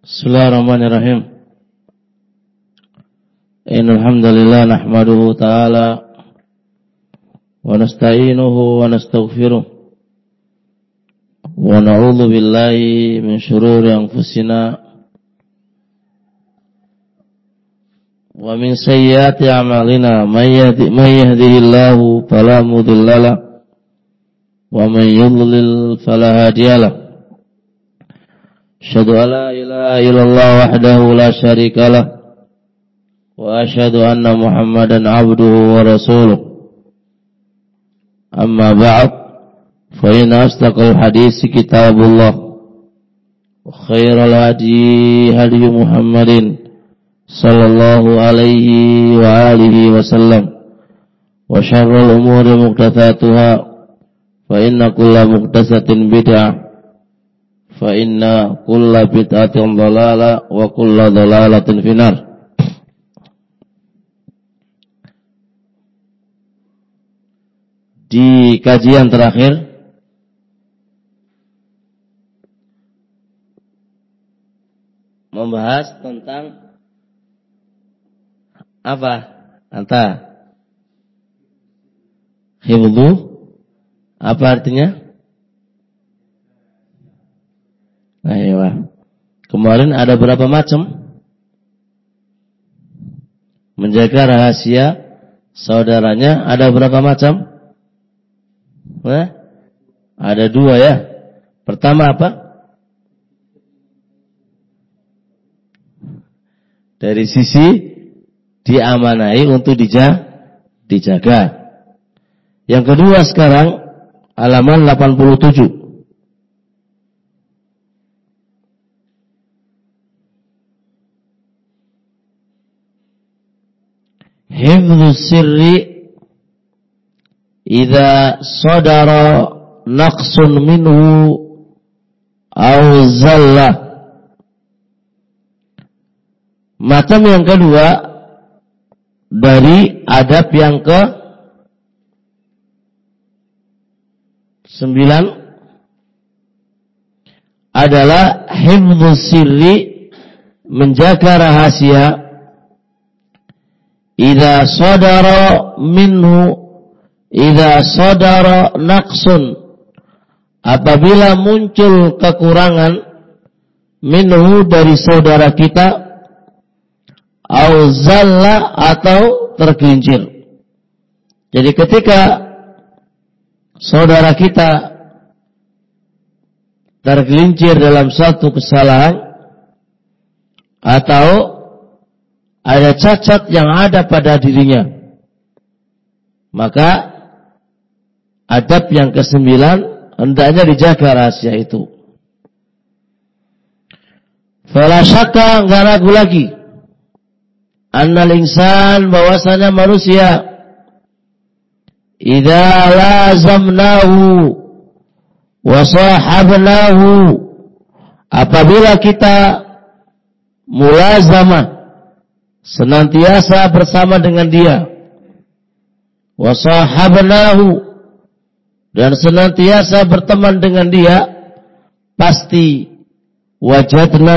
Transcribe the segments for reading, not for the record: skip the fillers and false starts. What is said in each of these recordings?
Bismillahirrahmanirrahim. Innal hamdalillah nahmaduhu ta'ala wa nasta'inuhu wa nastaghfiruh wa na'udzu billahi min shururi anfusina wa min sayyiati a'malina may yahdihillahu fala mudilla lahu wa may yudlil fala hadiya lahu. Asyhadu an la ilaha illallah wahdahu la syarika lah wa asyhadu anna Muhammadan abduhu wa rasuluh. Amma ba'd, fa inna asdaqal hadits kitabullah wa khairal hadi hadi Muhammadin sallallahu alaihi wa alihi wasallam wa syarrul umuri muhdatsatuha fa inna kulla muhdatsatin bid'ah fa inna kulla bid'atin dhalalah wa kulla dhalalatin finnar. Di kajian terakhir membahas tentang apa? Hifdzu. Apa artinya? Ayo. Kemarin ada berapa macam? Menjaga rahasia saudaranya ada berapa macam? Ada dua ya. Pertama apa? Dari sisi diamanai untuk dijaga. Yang kedua sekarang halaman 87. Hifdzus sirri idza sadara naqsun minhu aw zalla. Macam yang kedua dari adab yang ke 9 adalah hifdzus sirri, menjaga rahasia. Idza sadara naqsun, apabila muncul kekurangan minhu dari saudara kita, au zalla atau tergelincir. Jadi ketika saudara kita tergelincir dalam suatu kesalahan atau ada cacat yang ada pada dirinya, maka adab yang ke-9 hendaknya dijaga rahasia itu. Fala syakka, enggak ragu lagi, annal insan, bahwasanya manusia, idza lazamnahu wa sahabnahu, apabila kita mulazamah, senantiasa bersama dengan dia, wa sahabnahu, dan senantiasa berteman dengan dia, pasti wajadna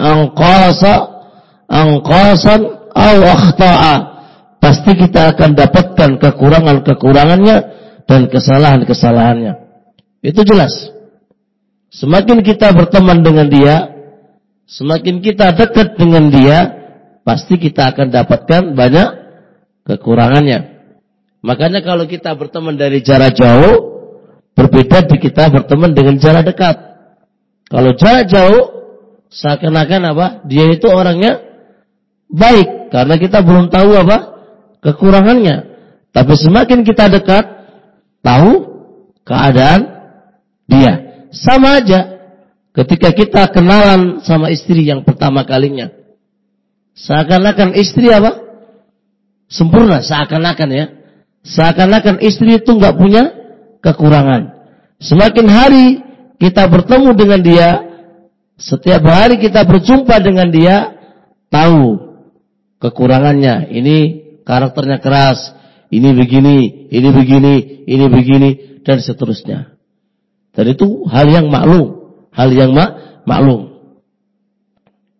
anqasan aw akhta'a, pasti kita akan dapatkan kekurangan-kekurangannya dan kesalahan-kesalahannya. Itu jelas. Semakin kita berteman dengan dia, semakin kita dekat dengan dia, pasti kita akan dapatkan banyak kekurangannya. Makanya kalau kita berteman dari jarak jauh, berbeda di kita berteman dengan jarak dekat. Kalau jarak jauh, seakan-akan apa? Dia itu orangnya baik, karena kita belum tahu apa kekurangannya. Tapi semakin kita dekat, tahu keadaan dia. Sama aja ketika kita kenalan sama istri yang pertama kalinya. Seakan-akan istri apa? Sempurna, seakan-akan ya. Seakan-akan istri itu enggak punya kekurangan. Semakin hari kita bertemu dengan dia, setiap hari kita berjumpa dengan dia, tahu kekurangannya. Ini karakternya keras, ini begini, ini begini, ini begini, dan seterusnya. Dan itu hal yang maklum, hal yang maklum.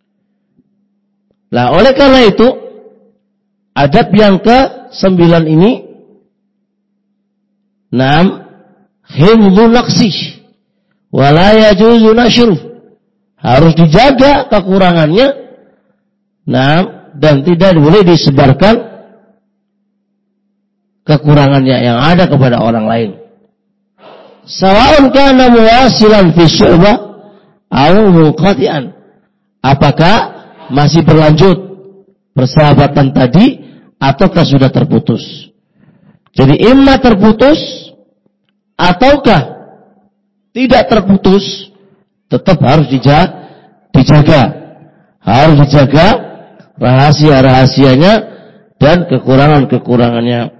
Nah, oleh karena itu, adab yang ke-9 ini, hifdzu naqsih wa la yajuzu nashruh. Harus dijaga kekurangannya, dan tidak boleh disebarkan kekurangannya yang ada kepada orang lain. Sawa'un kana muwasilan fi syu'bah aw munqati'an. Apakah masih berlanjut persahabatan tadi ataukah sudah terputus? Jadi imma terputus ataukah tidak terputus, tetap harus dijaga. Harus dijaga rahasia-rahasianya dan kekurangan-kekurangannya.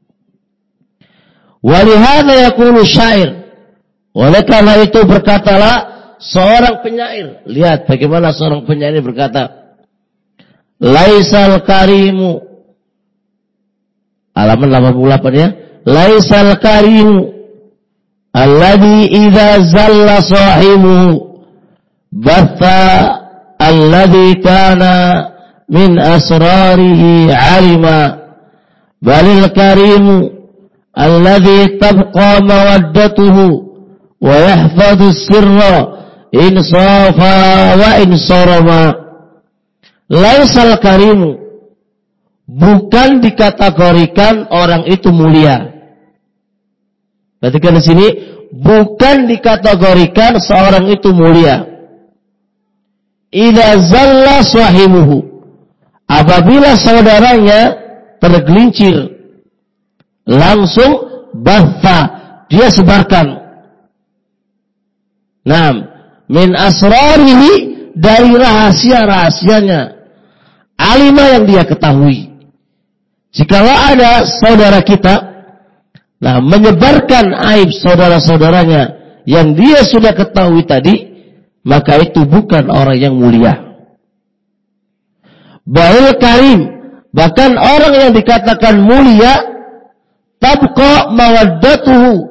Walihada yaqulu syair. Oleh karena itu berkatalah seorang penyair. Lihat bagaimana seorang penyair berkata. Laisal karimu. Halaman 88 ya. Laisal karimu alladhi idza zalla sahibuhu batha alladhi kana min asrarihi alima. Balil karimu alladhi tabqa mawaddatuhu wa yahfadhu sirra insafa wa insarama. Laisal karimu, bukan dikategorikan orang itu mulia. Perhatikan di sini, bukan dikategorikan seorang itu mulia. Idza zalla sahibuhu, apabila saudaranya tergelincir, langsung batha, dia sebarkan. Min asrarihi, dari rahasia-rahasianya, alima yang dia ketahui. Jikalau ada saudara kita, menyebarkan aib saudara-saudaranya yang dia sudah ketahui tadi, maka itu bukan orang yang mulia. Bahul karim, bahkan orang yang dikatakan mulia, tabqa mawaddatuhu.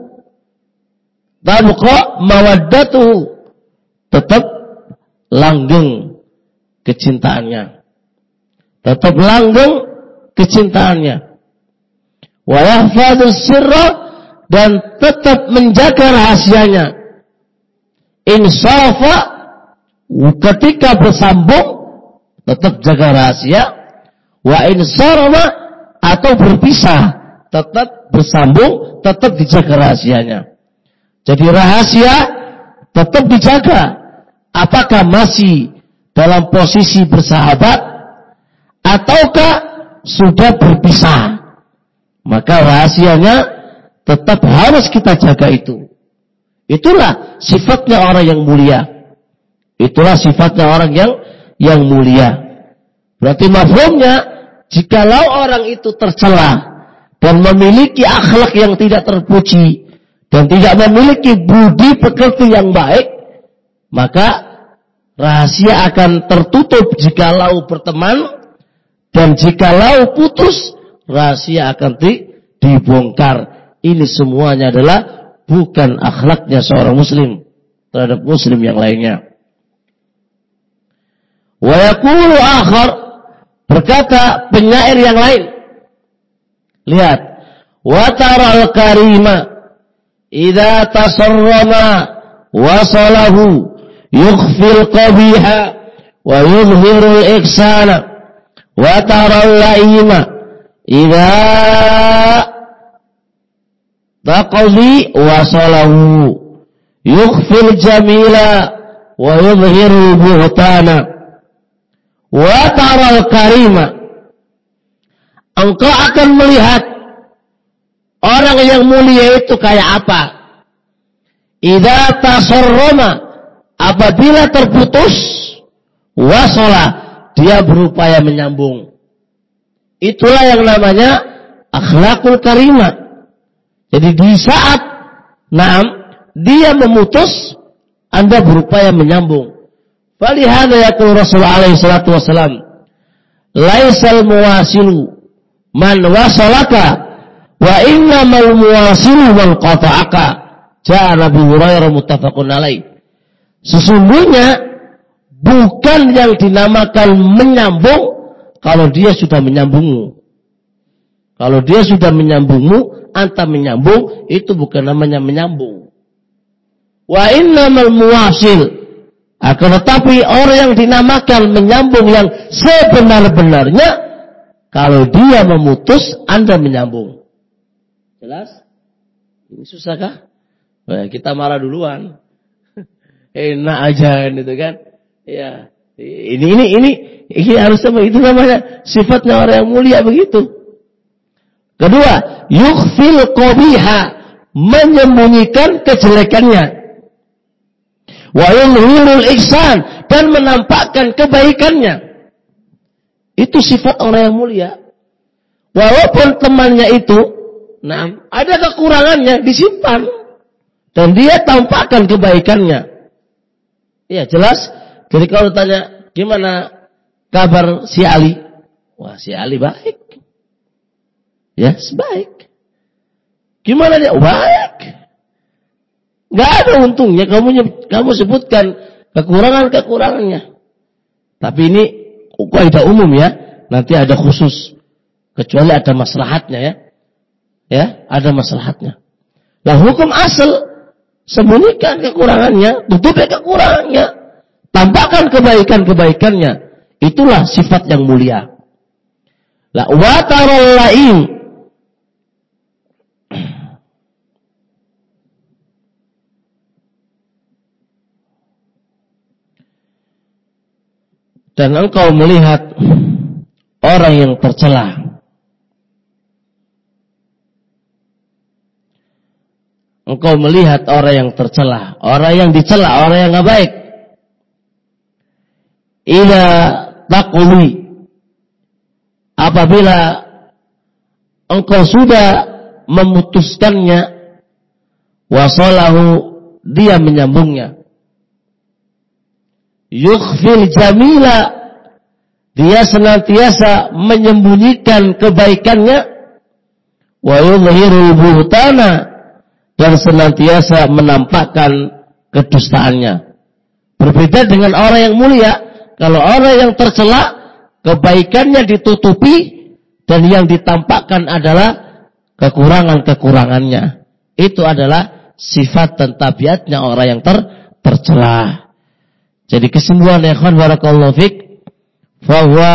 Tabqa mawaddatuhu, tetap langgeng kecintaannya. Tetap langgeng kecintaannya. Wa yahfadhu sirra, dan tetap menjaga rahasianya. Insafa, ketika bersambung tetap jaga rahasia. Wa insarama, atau berpisah tetap bersambung, tetap dijaga rahasianya. Jadi rahasia tetap dijaga. Apakah masih dalam posisi bersahabat ataukah sudah berpisah? Maka rahasianya tetap harus kita jaga itu. Itulah sifatnya orang yang mulia. Itulah sifatnya orang yang mulia. Berarti mafhumnya, jikalau orang itu tercela dan memiliki akhlak yang tidak terpuji dan tidak memiliki budi pekerti yang baik, maka rahasia akan tertutup jikalau berteman, dan jikalau putus, rahasia akan dibongkar. Ini semuanya adalah bukan akhlaknya seorang muslim terhadap muslim yang lainnya. Wa yaqulu akhar, berkata penyair yang lain. Lihat, wa taral karima idza tasarrama wasalahu yukhfil qabiha wa yuzhirul ihsana, wa taral laima idza taqdi wasalahu yukhfil jamila wa yuzhirul buhtana. Wa taral karima, engkau akan melihat orang yang mulia itu kayak apa. Idza tasarrama, apabila terputus, wasala, dia berupaya menyambung. Itulah yang namanya akhlakul karimah. Jadi di saat dia memutus, Anda berupaya menyambung. Falihada yaqul Rasulullah alaihi salatu wasalam, laisal muwasilu man wasalaka wa innamal muwasilu man qata'aka. Ja'a Nabi Hurairah muttafaqun alaih. Sesungguhnya bukan yang dinamakan menyambung kalau dia sudah menyambungmu. Kalau dia sudah menyambungmu, anta menyambung, itu bukan namanya menyambung. Wa innamal muwasil. Akan tetapi orang yang dinamakan menyambung yang sebenar-benarnya, kalau dia memutus, anda menyambung. Jelas? Ini susah kah? Nah, kita marah duluan. Enak aja gitu kan. Ya. Ini harusnya itu namanya sifatnya orang yang mulia begitu. Kedua, yukhfil qabiha, menyembunyikan kejelekannya. Wa yulhirul ihsan, dan menampakkan kebaikannya. Itu sifat orang yang mulia. Walaupun temannya itu, ada kekurangannya, disimpan. Dan dia tampakkan kebaikannya. Iya, jelas? Jadi kalau tanya, gimana kabar si Ali? Wah, si Ali baik. Ya, sebaik. Gimana dia? Baik. Gak ada untungnya kamu sebutkan kekurangan-kekurangannya. Tapi ini kaidah umum ya. Nanti ada khusus. Kecuali ada maslahatnya ya. Ya, ada maslahatnya. Nah, hukum asal sembunyikan kekurangannya, tutupi kekurangannya, tampakkan kebaikan-kebaikannya. Itulah sifat yang mulia. La wa taral lain. Dan engkau melihat orang yang tercela. Engkau melihat orang yang tercela, orang yang dicela, orang yang enggak baik. Ila taquli, apabila engkau sudah memutuskannya, wasalahu, dia menyambungnya. Yukhfil jamila, dia senantiasa menyembunyikan kebaikannya. Wa yudhhirul buhtana, dan senantiasa menampakkan kedustaannya. Berbeda dengan orang yang mulia. Kalau orang yang tercela, kebaikannya ditutupi, dan yang ditampakkan adalah kekurangan-kekurangannya. Itu adalah sifat dan tabiatnya orang yang tercela. Jadi kesimpulan ya ikhwan barakallahu fik, bahwa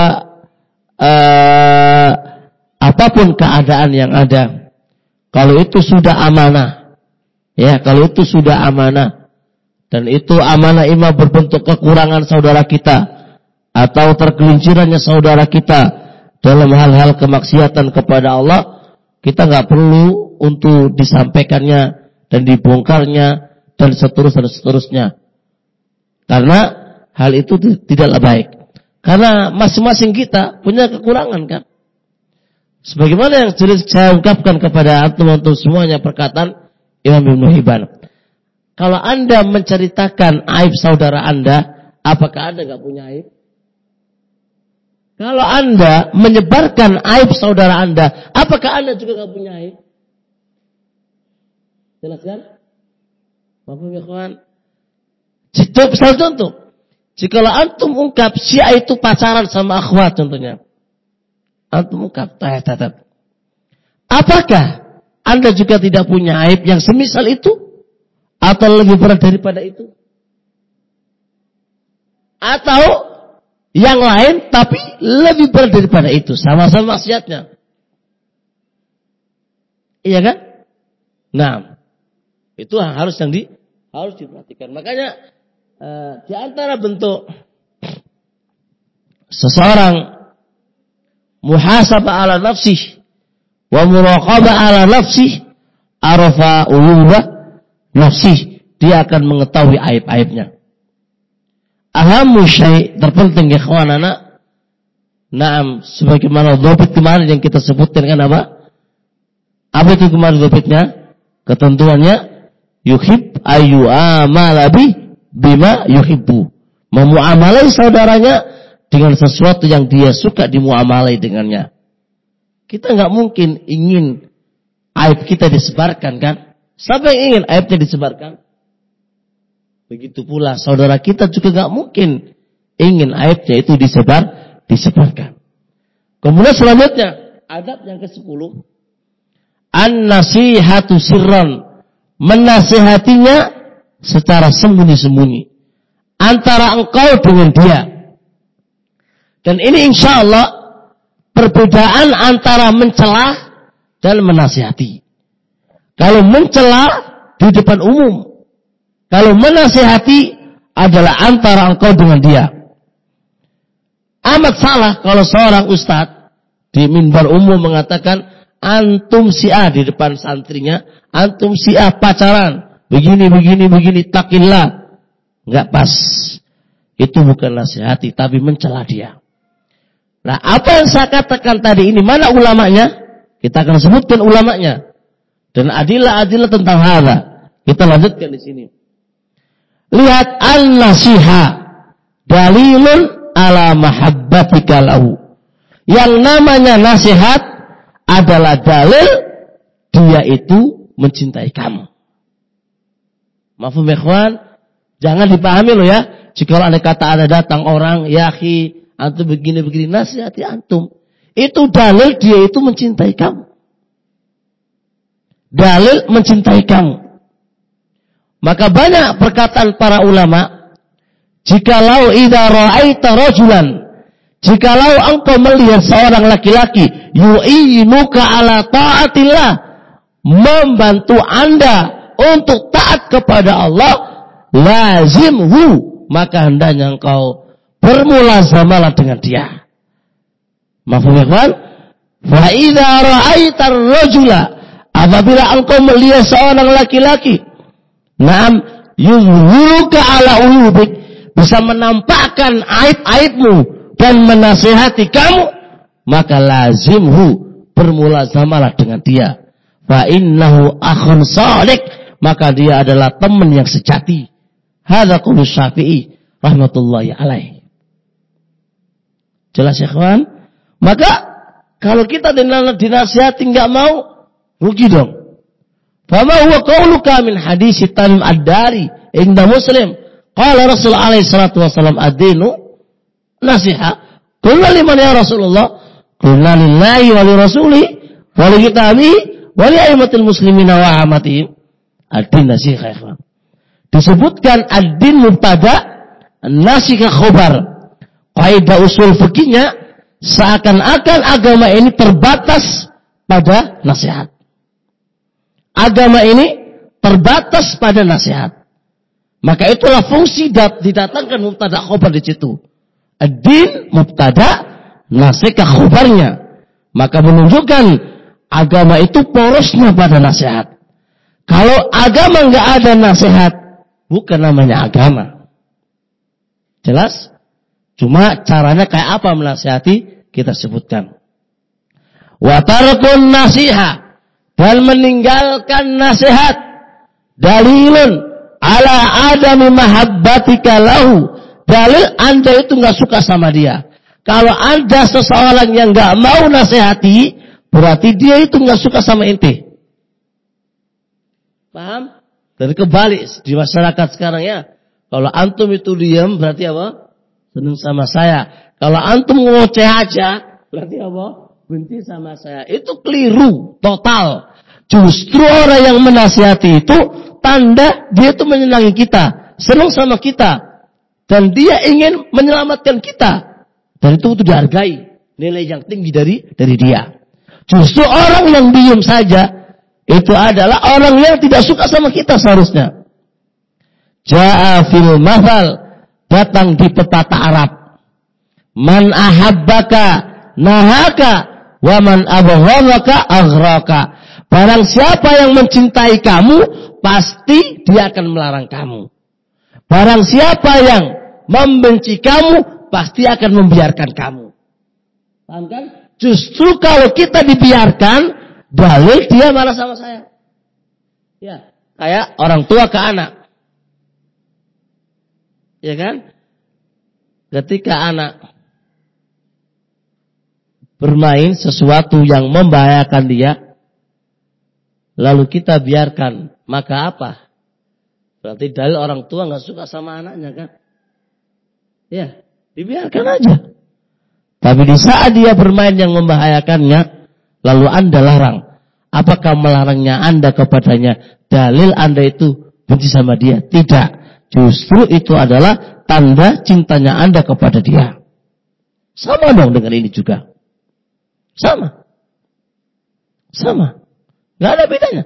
apapun keadaan yang ada, kalau itu sudah amanah, ya kalau itu sudah amanah, dan itu amanah imam berbentuk kekurangan saudara kita atau tergelincirannya saudara kita dalam hal-hal kemaksiatan kepada Allah, kita nggak perlu untuk disampaikannya dan dibongkarnya dan seterusnya. Karena hal itu tidaklah baik. Karena masing-masing kita punya kekurangan kan. Sebagaimana yang saya ungkapkan kepada antum semuanya perkataan Imam Ibnu Hibban. Kalau Anda menceritakan aib saudara Anda, apakah Anda enggak punya aib? Kalau Anda menyebarkan aib saudara Anda, apakah Anda juga enggak punya aib? Jelas kan? Paham ya kawan? Contoh, jikalau antum ungkap si A itu pacaran sama akhwat contohnya. Antum ungkap, apakah Anda juga tidak punya aib yang semisal itu? Atau lebih berat daripada itu? Atau yang lain tapi lebih berat daripada itu, sama-sama maksiatnya. Iya kan? Nah, itu harus diperhatikan. Makanya di antara bentuk seseorang muhasabah ala nafsih wa muraqabah ala nafsih, arafa uyuba nafsih, dia akan mengetahui aib-aibnya. Ahammu syai', terpenting ya kawan-anak. Naam, sebagaimana dhabit kemarin yang kita sebutkan kan apa? Apa itu kemarin dhabitnya? Ketentuannya yuhib ayu amalabi bima yuhibbu, memuamalai saudaranya dengan sesuatu yang dia suka dimuamalai dengannya. Kita nggak mungkin ingin aib kita disebarkan kan? Siapa yang ingin aibnya disebarkan? Begitu pula saudara kita juga nggak mungkin ingin aibnya itu disebarkan. Kemudian selanjutnya, adab yang ke-10, an-nasihatu sirran, menasihatinya secara sembunyi-sembunyi antara engkau dengan dia. Dan ini insya Allah perbedaan antara mencelah dan menasihati. Kalau mencelah di depan umum, kalau menasihati adalah antara engkau dengan dia. Amat salah kalau seorang ustadz di mimbar umum mengatakan antum si A di depan santrinya, antum si A pacaran, begini, takillah. Enggak pas. Itu bukan nasihati, tapi mencela dia. Nah, apa yang saya katakan tadi ini, mana ulamanya? Kita akan sebutkan ulamanya. Dan adilah tentang hadza. Kita lanjutkan di sini. Lihat an-nasiha dalilun ala mahabbatika lahu. Yang namanya nasihat adalah dalil dia itu mencintai kamu. Mafhum ya ikhwan? Jangan dipahami loh ya. Jika ada kata ada datang orang, ya akhi, antum begini, nasihati antum. Itu dalil dia itu mencintai kamu. Dalil mencintai kamu. Maka banyak perkataan para ulama, jikalau idza ra'aita rajulan, jikalau engkau melihat seorang laki-laki yu'inuka ala ta'atillah, membantu Anda untuk taat kepada Allah, lazimhu, maka hendaknya engkau bermulazamalah dengan dia. Mafhum ya kawan? Fa idza ra'aita ar-rajula, apabila engkau melihat seorang laki-laki, na'am yuzhiruka ala uyubik, bisa menampakkan aib-aibmu dan menasihati kamu, maka lazimhu, bermulazamalah dengan dia. Fa innahu akhun shadiq, maka dia adalah teman yang sejati. Hadza qaul Syafi'i rahmatullahi alaih. Jelas ya kawan? Maka kalau kita dinasihati enggak mau, rugi dong. Fama huwa qauluka min hadis Tamim ad-Dari inda Muslim. Qala Rasul alaihi salatu wasallam ad-dinu nasiha. Qulna liman ya Rasulullah? Qulna lillahi wa li rasulih wa li kitabihi wa li a'immatil muslimina wa amatihim. Ad-din nasiha ikhwan. Disebutkan ad-din mubtada, nasiha khabar. Kaidah usul fikihnya seakan-akan agama ini terbatas pada nasihat. Agama ini terbatas pada nasihat. Maka itulah fungsi didatangkan mubtada khabar di situ. Ad-din mubtada, nasiha khabarnya. Maka menunjukkan agama itu porosnya pada nasihat. Kalau agama enggak ada nasihat, bukan namanya agama. Jelas? Cuma caranya kayak apa menasihati kita sebutkan. Wa tarkun nasiha, dan meninggalkan nasihat, dalilun ala adami mahabbatika lahu, dalil Anda itu enggak suka sama dia. Kalau Anda seseorang yang enggak mau nasihati, berarti dia itu enggak suka sama ente. Paham? Dan kebalik di masyarakat sekarang ya. Kalau antum itu diam berarti apa? Senang sama saya. Kalau antum ngoceh aja berarti apa? Benci sama saya. Itu keliru total. Justru orang yang menasihati itu tanda dia itu menyenangi kita, senang sama kita, dan dia ingin menyelamatkan kita. Dan itu dihargai, nilai yang tinggi dari dia. Justru orang yang diam saja itu adalah orang yang tidak suka sama kita seharusnya. Ja'a fil mathal, datang di pepatah Arab. Man ahabbaka nahaka wa man abghadaka aghraka. Barang siapa yang mencintai kamu, pasti dia akan melarang kamu. Barang siapa yang membenci kamu, pasti akan membiarkan kamu. Paham kan? Justru kalau kita dibiarkan, dalil dia marah sama saya. Ya, kayak orang tua ke anak. Ya kan? Ketika anak bermain sesuatu yang membahayakan dia, lalu kita biarkan, maka apa? Berarti dalil orang tua nggak suka sama anaknya kan? Ya, dibiarkan aja. Tapi di saat dia bermain yang membahayakannya, lalu Anda larang. Apakah melarangnya Anda kepadanya dalil Anda itu benci sama dia? Tidak. Justru itu adalah tanda cintanya Anda kepada dia. Sama dong dengan ini juga. Sama. Nggak ada bedanya.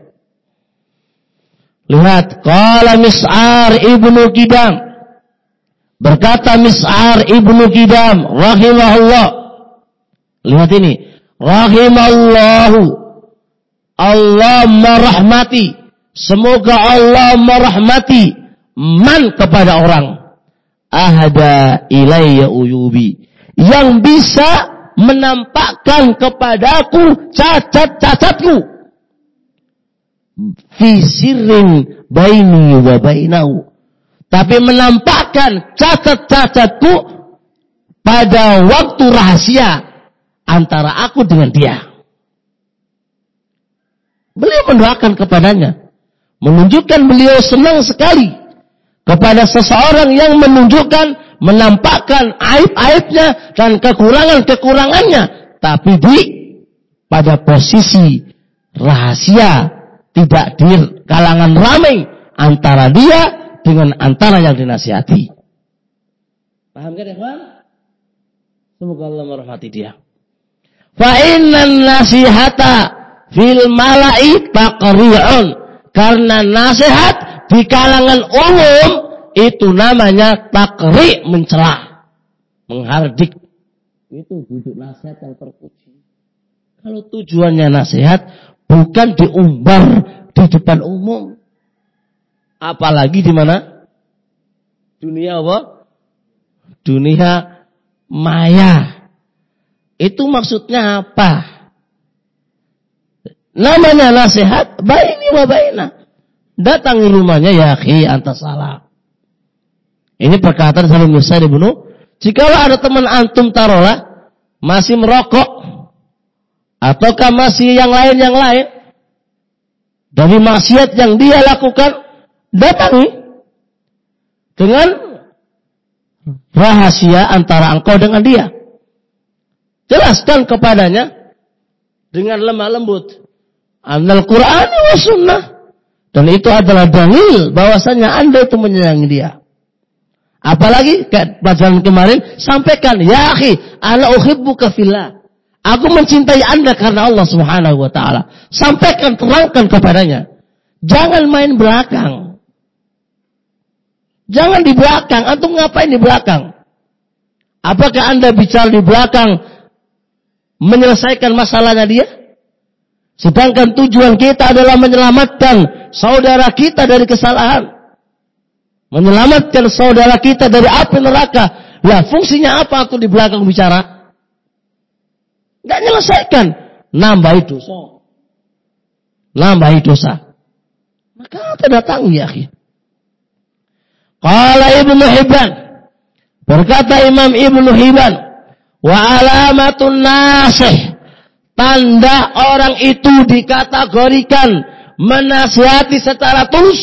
Lihat, qala Mis'ar ibnu Kidam. Berkata Mis'ar ibnu Kidam, rahimahullah. Lihat ini. Rahimallahu. Allah merahmati. Semoga Allah merahmati. Man kepada orang. Ahada ilayya uyubi. Yang bisa menampakkan kepadaku cacat-cacatku. Fi sirrin baini wa bainahu. Tapi menampakkan cacat-cacatku pada waktu rahasia antara aku dengan dia. Beliau mendoakan kepadanya, menunjukkan beliau senang sekali kepada seseorang yang menunjukkan, menampakkan aib-aibnya dan kekurangan-kekurangannya, tapi pada posisi rahasia, tidak di kalangan ramai antara dia dengan antara yang dinasihati. Paham kan, ikhwan? Semoga Allah merahmati dia. Fa innan nasihata fil mala'i taqri'un. Karena nasihat di kalangan umum itu namanya takri, mencela, menghardik. Itu wujud nasihat yang terpuji. Kalau tujuannya nasihat bukan diumbar di depan umum. Apalagi di mana? Dunia apa? Dunia maya. Itu maksudnya apa? Namanya nasihat baini wa baina. Datangi rumahnya, ya akhi, anta salah. Ini perkataan Salim Musa ibnu. Jikalau ada teman antum taruhlah masih merokok ataukah masih yang lain dari maksiat yang dia lakukan, datangi dengan rahasia antara engkau dengan dia. Jelaskan kepadanya dengan lemah lembut. Annal Qur'an wa sunnah. Dan itu adalah dalil bahwasanya Anda itu menyayangi dia. Apalagi kayak pelajaran kemarin, sampaikan, ya akhi, ana uhibbuka fillah. Aku mencintai Anda karena Allah Subhanahu wa taala. Sampaikan, terangkan kepadanya. Jangan main belakang. Jangan di belakang. Antum ngapain di belakang? Apakah Anda bicara di belakang menyelesaikan masalahnya dia? Sedangkan tujuan kita adalah menyelamatkan saudara kita dari kesalahan. Menyelamatkan saudara kita dari api neraka. Lah, fungsinya apa tuh di belakang bicara? Enggak menyelesaikan. Nambahi dosa. Maka apa datangi, ya akhi? Qala Ibnu Hibban. Berkata Imam Ibnu Hibban, wa alamatun nasih. Tanda orang itu dikategorikan menasihati secara tulus.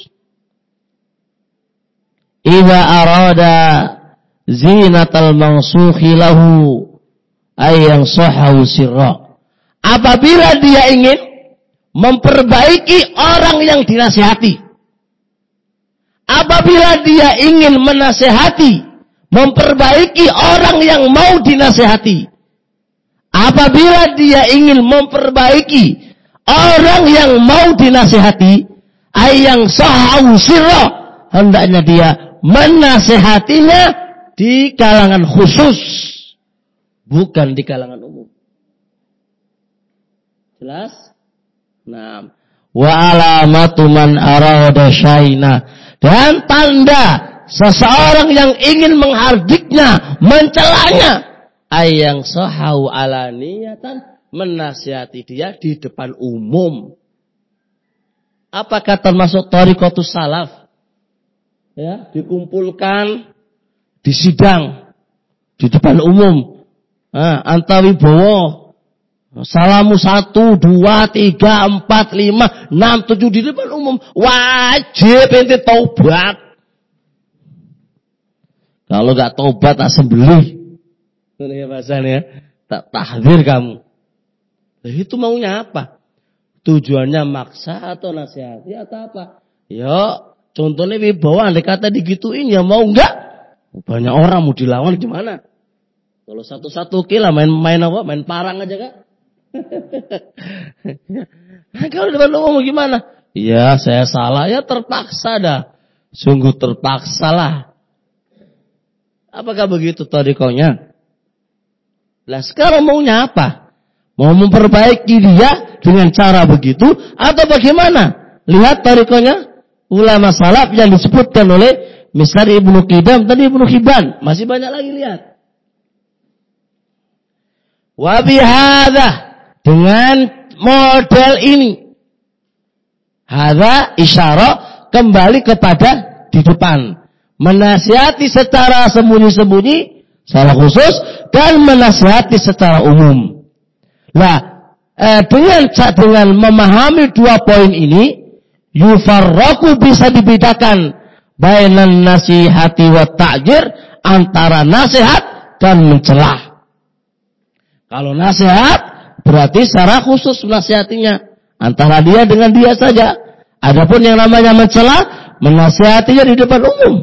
Idza arada zinatal mansukhi lahu ayang sahahu sirra. Apabila dia ingin memperbaiki orang yang dinasihati. Apabila dia ingin menasihati, memperbaiki orang yang mau dinasihati. Apabila dia ingin memperbaiki orang yang mau dinasihati, ayang sahahu sirra, hendaknya dia menasihatinya di kalangan khusus, bukan di kalangan umum. Jelas? Nah, wa alamatu man arada syaina, dan tanda seseorang yang ingin menghardiknya, mencelanya, ayang sahau alaniyatan, menasihati dia di depan umum. Apakah termasuk thariqatus salaf? Ya, dikumpulkan di sidang di depan umum. Antawi bowo, salamu 1, 2, 3, 4, 5, 6, 7 di depan umum. Wajib ente taubat. Kalau enggak taubat tak sembelih. Ini bahasanya, tak tahdzir kamu. Nah, itu maunya apa? Tujuannya maksa atau nasihati atau apa? Ya, contohnya wibawa, andai kata digituin ya mau enggak? Banyak orang mau dilawan gimana? Kalau satu-satu kila main apa? Main parang aja Kak. Nah, kalau depan umum gimana? Iya, saya salah ya terpaksa dah. Sungguh terpaksa lah. Apakah begitu tariqahnya? Lah sekarang maunya apa? Mau memperbaiki dia dengan cara begitu atau bagaimana? Lihat tariqahnya ulama salaf yang disebutkan oleh misalnya Ibnu Qidam tadi Ibnu Hibban, masih banyak lagi lihat. Wa bihadza dengan model ini. Hadza isyarah kembali kepada di depan. Menasihati secara sembunyi-sembunyi, secara khusus dan menasihati secara umum. Nah, dengan memahami dua poin ini, yufarraqu bisa dibedakan bainan nasihati wa ta'jir antara nasihat dan mencelah. Kalau nasihat berarti secara khusus menasihatinya antara dia dengan dia saja. Adapun yang namanya mencelah, menasihatinya di depan umum.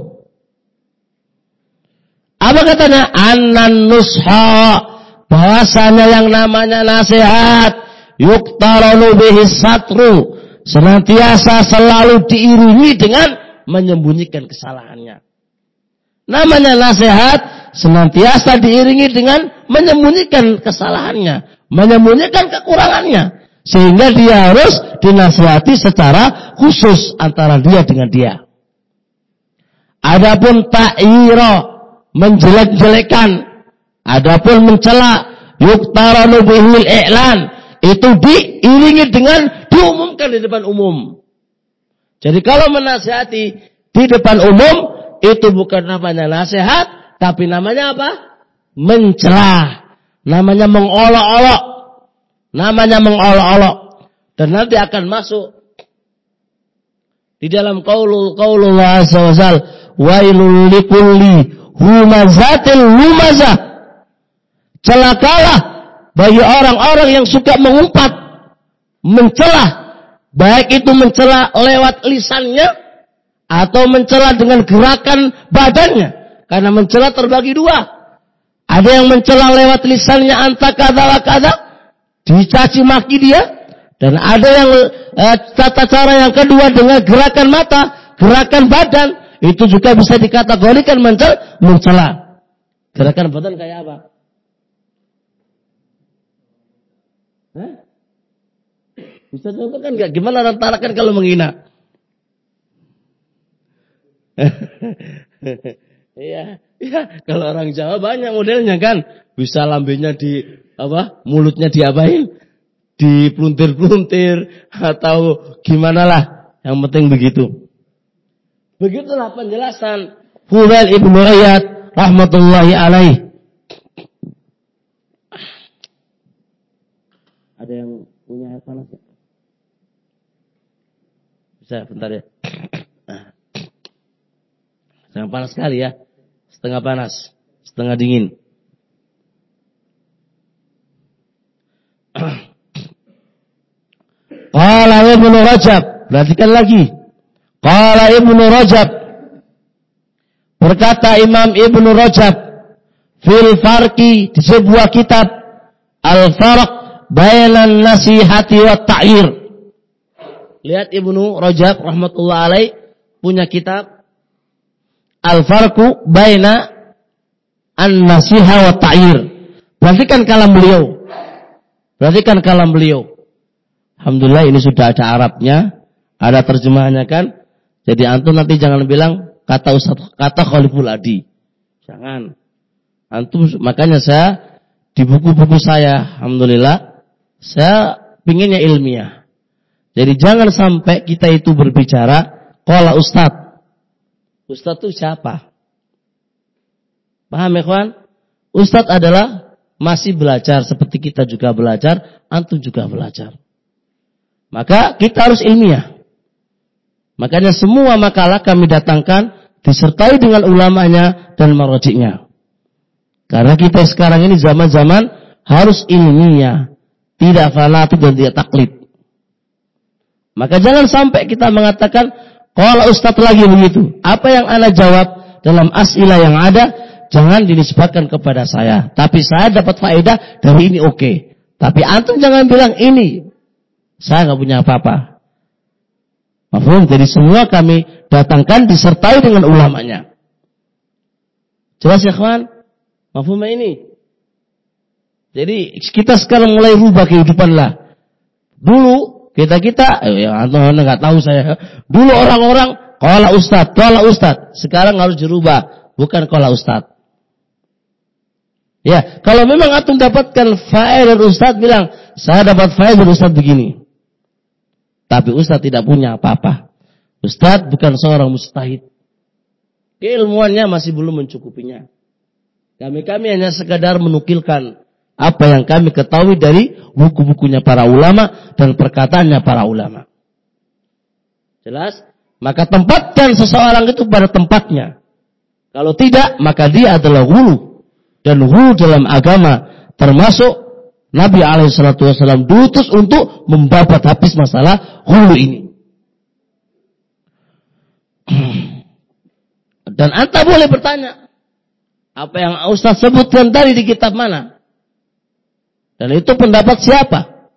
Apa katanya? Anan nusha, bahwasanya yang namanya nasihat yuktaranu bihi satru, senantiasa selalu diiringi dengan menyembunyikan kesalahannya. Namanya nasihat senantiasa diiringi dengan menyembunyikan kesalahannya, menyembunyikan kekurangannya, sehingga dia harus dinasihati secara khusus antara dia dengan dia. Adapun ta'ira, menjelek-jelekan, adapun mencela, yuktaranu bihil i'lan, itu diiringi dengan diumumkan di depan umum. Jadi kalau menasihati di depan umum itu bukan namanya nasihat, tapi namanya apa? Mencela, namanya mengolok-olok, dan nanti akan masuk di dalam qaulullah azza wa jalla, wailul likulli humazatil lumazah. Celakalah bagi orang-orang yang suka mengumpat, mencela, baik itu mencela lewat lisannya atau mencela dengan gerakan badannya. Karena mencela terbagi dua. Ada yang mencela lewat lisannya anta kadza wa kadza, dicaci maki dia, dan ada yang tata cara yang kedua dengan gerakan mata, gerakan badan. Itu juga bisa dikategorikan mencela. Gerakan badan kayak apa? Hah? Bisa contohkan nggak? Gimana rantarakan kalau menghina? Iya. Kalau orang Jawa banyak modelnya kan. Bisa lambenya di apa? Mulutnya diapain? Dipluntir-pluntir atau gimana lah. Yang penting begitu. Begitulah penjelasan Fudail Ibnu Iyad rahmatullahi alaih. Ada yang punya air panas ya? Bisa bentar ya. Sangat panas sekali ya. Setengah panas, setengah dingin. Qala Ibnu Rajab, perhatikan lagi. Qala Ibnu Rajab, berkata Imam Ibnu Rajab fil farqi, di sebuah kitab Al-Farq bainan nasihati wa ta'ir. Lihat Ibnu Rajab rahmatullah alaih punya kitab Al-Farqu baina an-nasiha wa ta'ir. Perhatikan kalam beliau. Alhamdulillah ini sudah ada Arabnya, ada terjemahannya kan. Jadi antum nanti jangan bilang kata Khaliful Adi. Jangan. Antum makanya saya di buku-buku saya alhamdulillah saya pinginnya ilmiah. Jadi jangan sampai kita itu berbicara qala ustaz. Ustaz itu siapa? Paham ya kawan? Ustaz adalah masih belajar seperti kita juga belajar, antum juga belajar. Maka kita harus ilmiah. Makanya semua makalah kami datangkan disertai dengan ulamanya dan marojiknya. Karena kita sekarang ini zaman-zaman harus ilmiah, tidak fanatik dan tidak taklid. Maka jangan sampai kita mengatakan, kalau Ustaz lagi begitu. Apa yang ana jawab dalam as'ilah yang ada, jangan dinisbatkan kepada saya. Tapi saya dapat faedah dari ini oke. Tapi antum jangan bilang ini. Saya nggak punya apa-apa. Mafhum? Jadi semua kami datangkan disertai dengan ulamanya. Jelas ya kawan? Mafhum ini? Jadi kita sekarang mulai rubah kehidupan lah. Dulu kita antum nggak tahu saya. Dulu orang-orang qala ustaz. Sekarang harus dirubah, bukan qala ustaz. Ya, kalau memang antum dapatkan faedah dari ustaz, bilang saya dapat faedah dari ustaz begini. Tapi ustaz tidak punya apa-apa. Ustaz bukan seorang mujtahid. Keilmuannya masih belum mencukupinya. Kami hanya sekadar menukilkan apa yang kami ketahui dari buku-bukunya para ulama dan perkataannya para ulama. Jelas? Maka tempatkan seseorang itu pada tempatnya. Kalau tidak, maka dia adalah ghulu. Dan ghulu dalam agama termasuk Nabi SAW diutus untuk membabat habis masalah ghulu ini. Dan anta boleh bertanya, apa yang Ustaz sebutkan tadi di kitab mana? Dan itu pendapat siapa?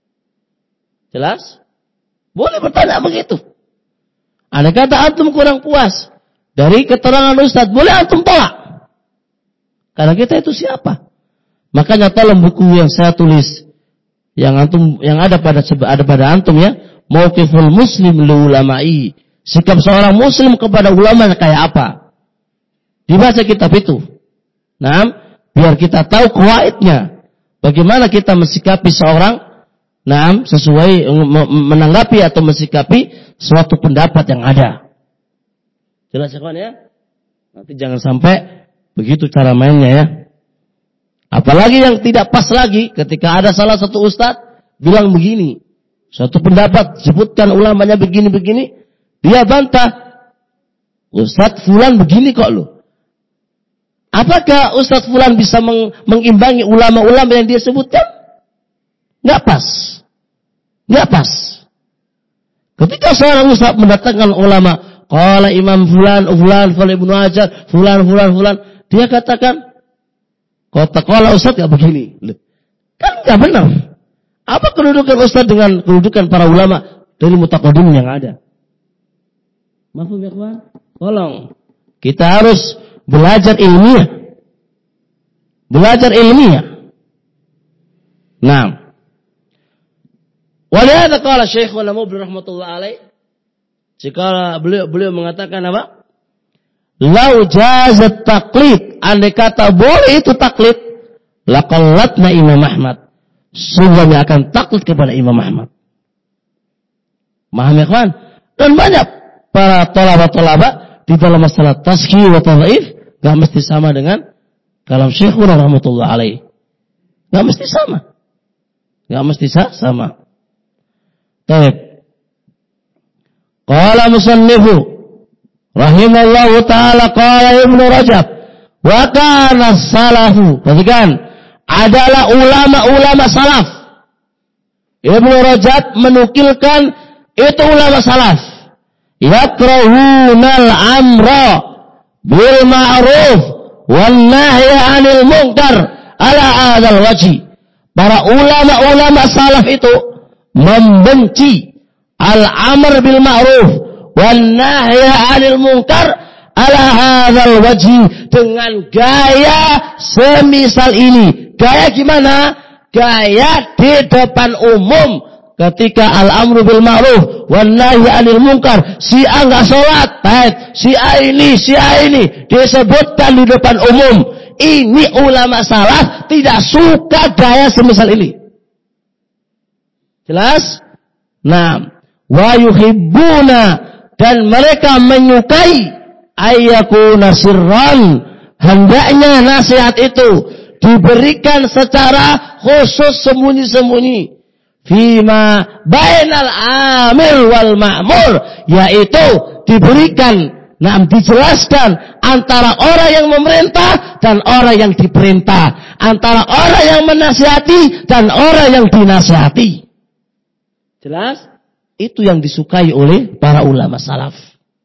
Jelas? Boleh bertanya begitu. Andai kata antum kurang puas dari keterangan Ustaz, boleh antum tolak. Karena kita itu siapa? Makanya tolong buku yang saya tulis, yang ada pada antum ya, Mauqiful Muslim li Ulama'i. Sikap seorang muslim kepada ulama kayak apa? Dibaca kitab itu. Nah, biar kita tahu kuwaitnya. Bagaimana kita mensikapi seorang, sesuai menanggapi atau mensikapi suatu pendapat yang ada. Jelas ya kawan ya? Nanti jangan sampai begitu cara mainnya ya. Apalagi yang tidak pas lagi ketika ada salah satu ustaz bilang begini. Suatu pendapat sebutkan ulamanya begini-begini. Dia bantah. Ustaz fulan begini kok lu. Apakah Ustaz fulan bisa mengimbangi ulama-ulama yang dia sebutkan? Nggak pas. Nggak pas. Ketika seorang ustaz mendatangkan ulama, qala Imam fulan, qala Ibnu Hajar, fulan, dia katakan, qala Ustaz enggak begini. Kan enggak benar. Apa kedudukan Ustaz dengan kedudukan para ulama dari mutaqaddim yang ada? Mafhum ya kawan? Tolong. Kita harus belajar ilmiah. Belajar ilmiah. Nah. Walihada qala Syekhuna Mubli rahmatullah alaih. Jika beliau mengatakan apa? Lau jazat taklid, andai kata boleh itu taklid, laqallatna Imam Ahmad. Sungguhnya akan taklid kepada Imam Ahmad. Paham ya kawan? Dan banyak para tolaba-tolaba di dalam masalah tazkiyah wa tadhaif enggak mesti sama dengan kalam Syekhuna rahmatullah alaih. Enggak mesti sama. Enggak mesti sama. Baik. Qala musannifu rahimallahu ta'ala qala Ibnu Rajab wa kana salafu. Perhatikan, adalah ulama-ulama salaf. Ibnu Rajab menukilkan itu ulama salaf. Yakrahunal amra bil ma'ruf wan nahya 'anil munkar ala hadzal wajhi. Para ulama-ulama salaf itu membenci al-amr bil ma'ruf wan nahya 'anil munkar ala hadzal wajhi, dengan gaya semisal ini. Gaya gimana? Gaya di depan umum. Ketika al-amru bil ma'ruf wan nahyi 'anil munkar, si A enggak salat, baik, si A ini disebutkan di depan umum. Ini ulama salaf tidak suka gaya semisal ini. Jelas? Nah, wa yuhibbuna, dan mereka menyukai ayyakuna sirran, hendaknya nasihat itu diberikan secara khusus sembunyi-sembunyi. Fima bainal amil wal ma'mur, yaitu diberikan, dijelaskan antara orang yang memerintah dan orang yang diperintah, antara orang yang menasihati dan orang yang dinasihati. Jelas? Itu yang disukai oleh para ulama salaf.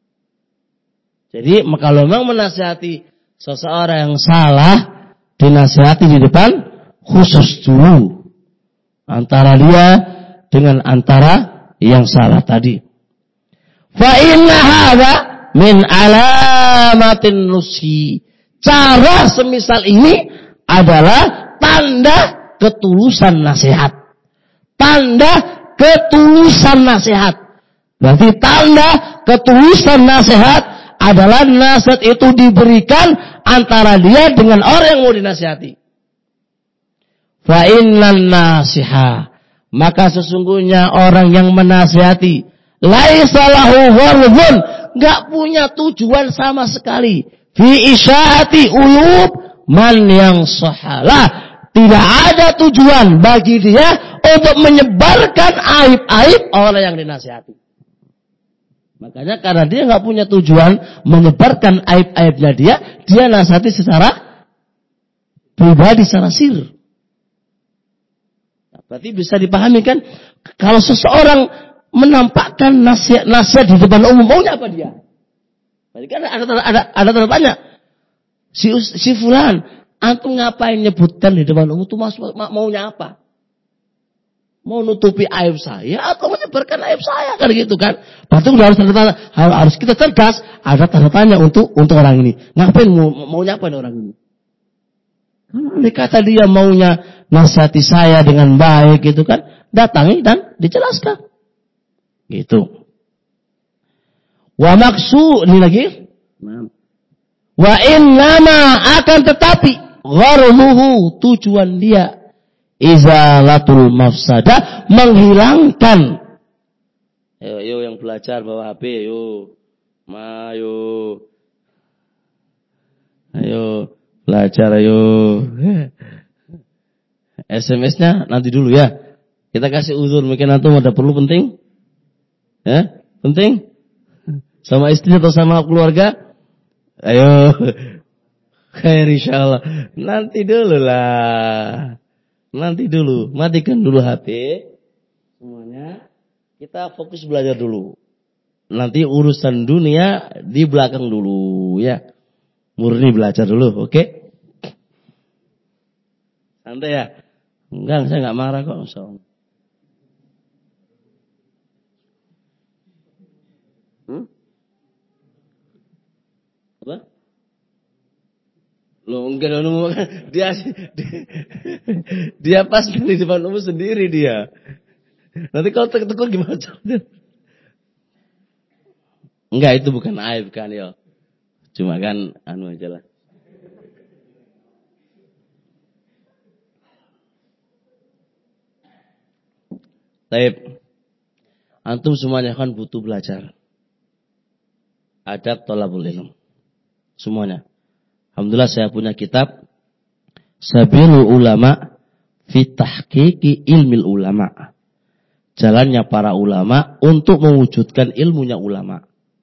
Jadi kalau memang menasihati seseorang yang salah, dinasihati di depan khusus dulu antara dia dengan antara yang salah tadi. Fa inna hadza min alamatin nusi. Cara semisal ini adalah tanda ketulusan nasihat. Tanda ketulusan nasihat. Berarti tanda ketulusan nasihat adalah nasihat itu diberikan antara dia dengan orang yang mau dinasihati. Fa innan nasiha, maka sesungguhnya orang yang menasihati laisa lahu gharḍun, enggak punya tujuan sama sekali. Fi isyaati uyub man yang sahalah, tidak ada tujuan bagi dia untuk menyebarkan aib-aib orang yang dinasihati. Makanya karena dia enggak punya tujuan menyebarkan aib-aibnya dia nasihati secara pribadi, secara sir. Berarti bisa dipahami kan, kalau seseorang menampakkan nasihat di depan umum, maunya apa dia? Berarti kan ada tanda tanya. Si fulan, antum ngapain nyebutkan di depan umum itu maunya apa? Mau nutupi aib saya atau menyebarkan aib saya, kan gitu kan? Berarti harus tanda tanya, harus kita cerdas, ada tanda tanya untuk orang ini. Ngapain maunya apa orang ini? Kalau kata dia maunya nasihati saya dengan baik gitu kan, datangi dan dijelaskan. Gitu. Wa maksu ini lagi. Wa innama akan tetapi gharluhu, tujuan dia izalatul mafsadah, menghilangkan. Ayo yang belajar bawa HP, yo. Ayo belajar ayo. SMS-nya nanti dulu ya. Kita kasih uzur, mungkin antum ada perlu penting? Ya? Penting? Sama istri atau sama keluarga? Ayo. Khair insyaallah. Nanti dulu lah. Nanti dulu. Matikan dulu HP. Semuanya. Kita fokus belajar dulu. Nanti urusan dunia di belakang dulu ya. Murni belajar dulu, oke? Santai ya? Enggak, saya enggak marah kok. Apa? Loh, enggak umum dia pas di depan umum sendiri dia. Nanti kalau tegur gimana caranya? Enggak, itu bukan aib kan ya. Cuma kan anu aja lah. Taib. Antum semuanya kan butuh belajar. Adab thalabul ilm. Semuanya. Alhamdulillah saya punya kitab Sabilul Ulama fi Tahqiqi Ilmil Ulama. Jalannya para ulama untuk mewujudkan ilmunya ulama.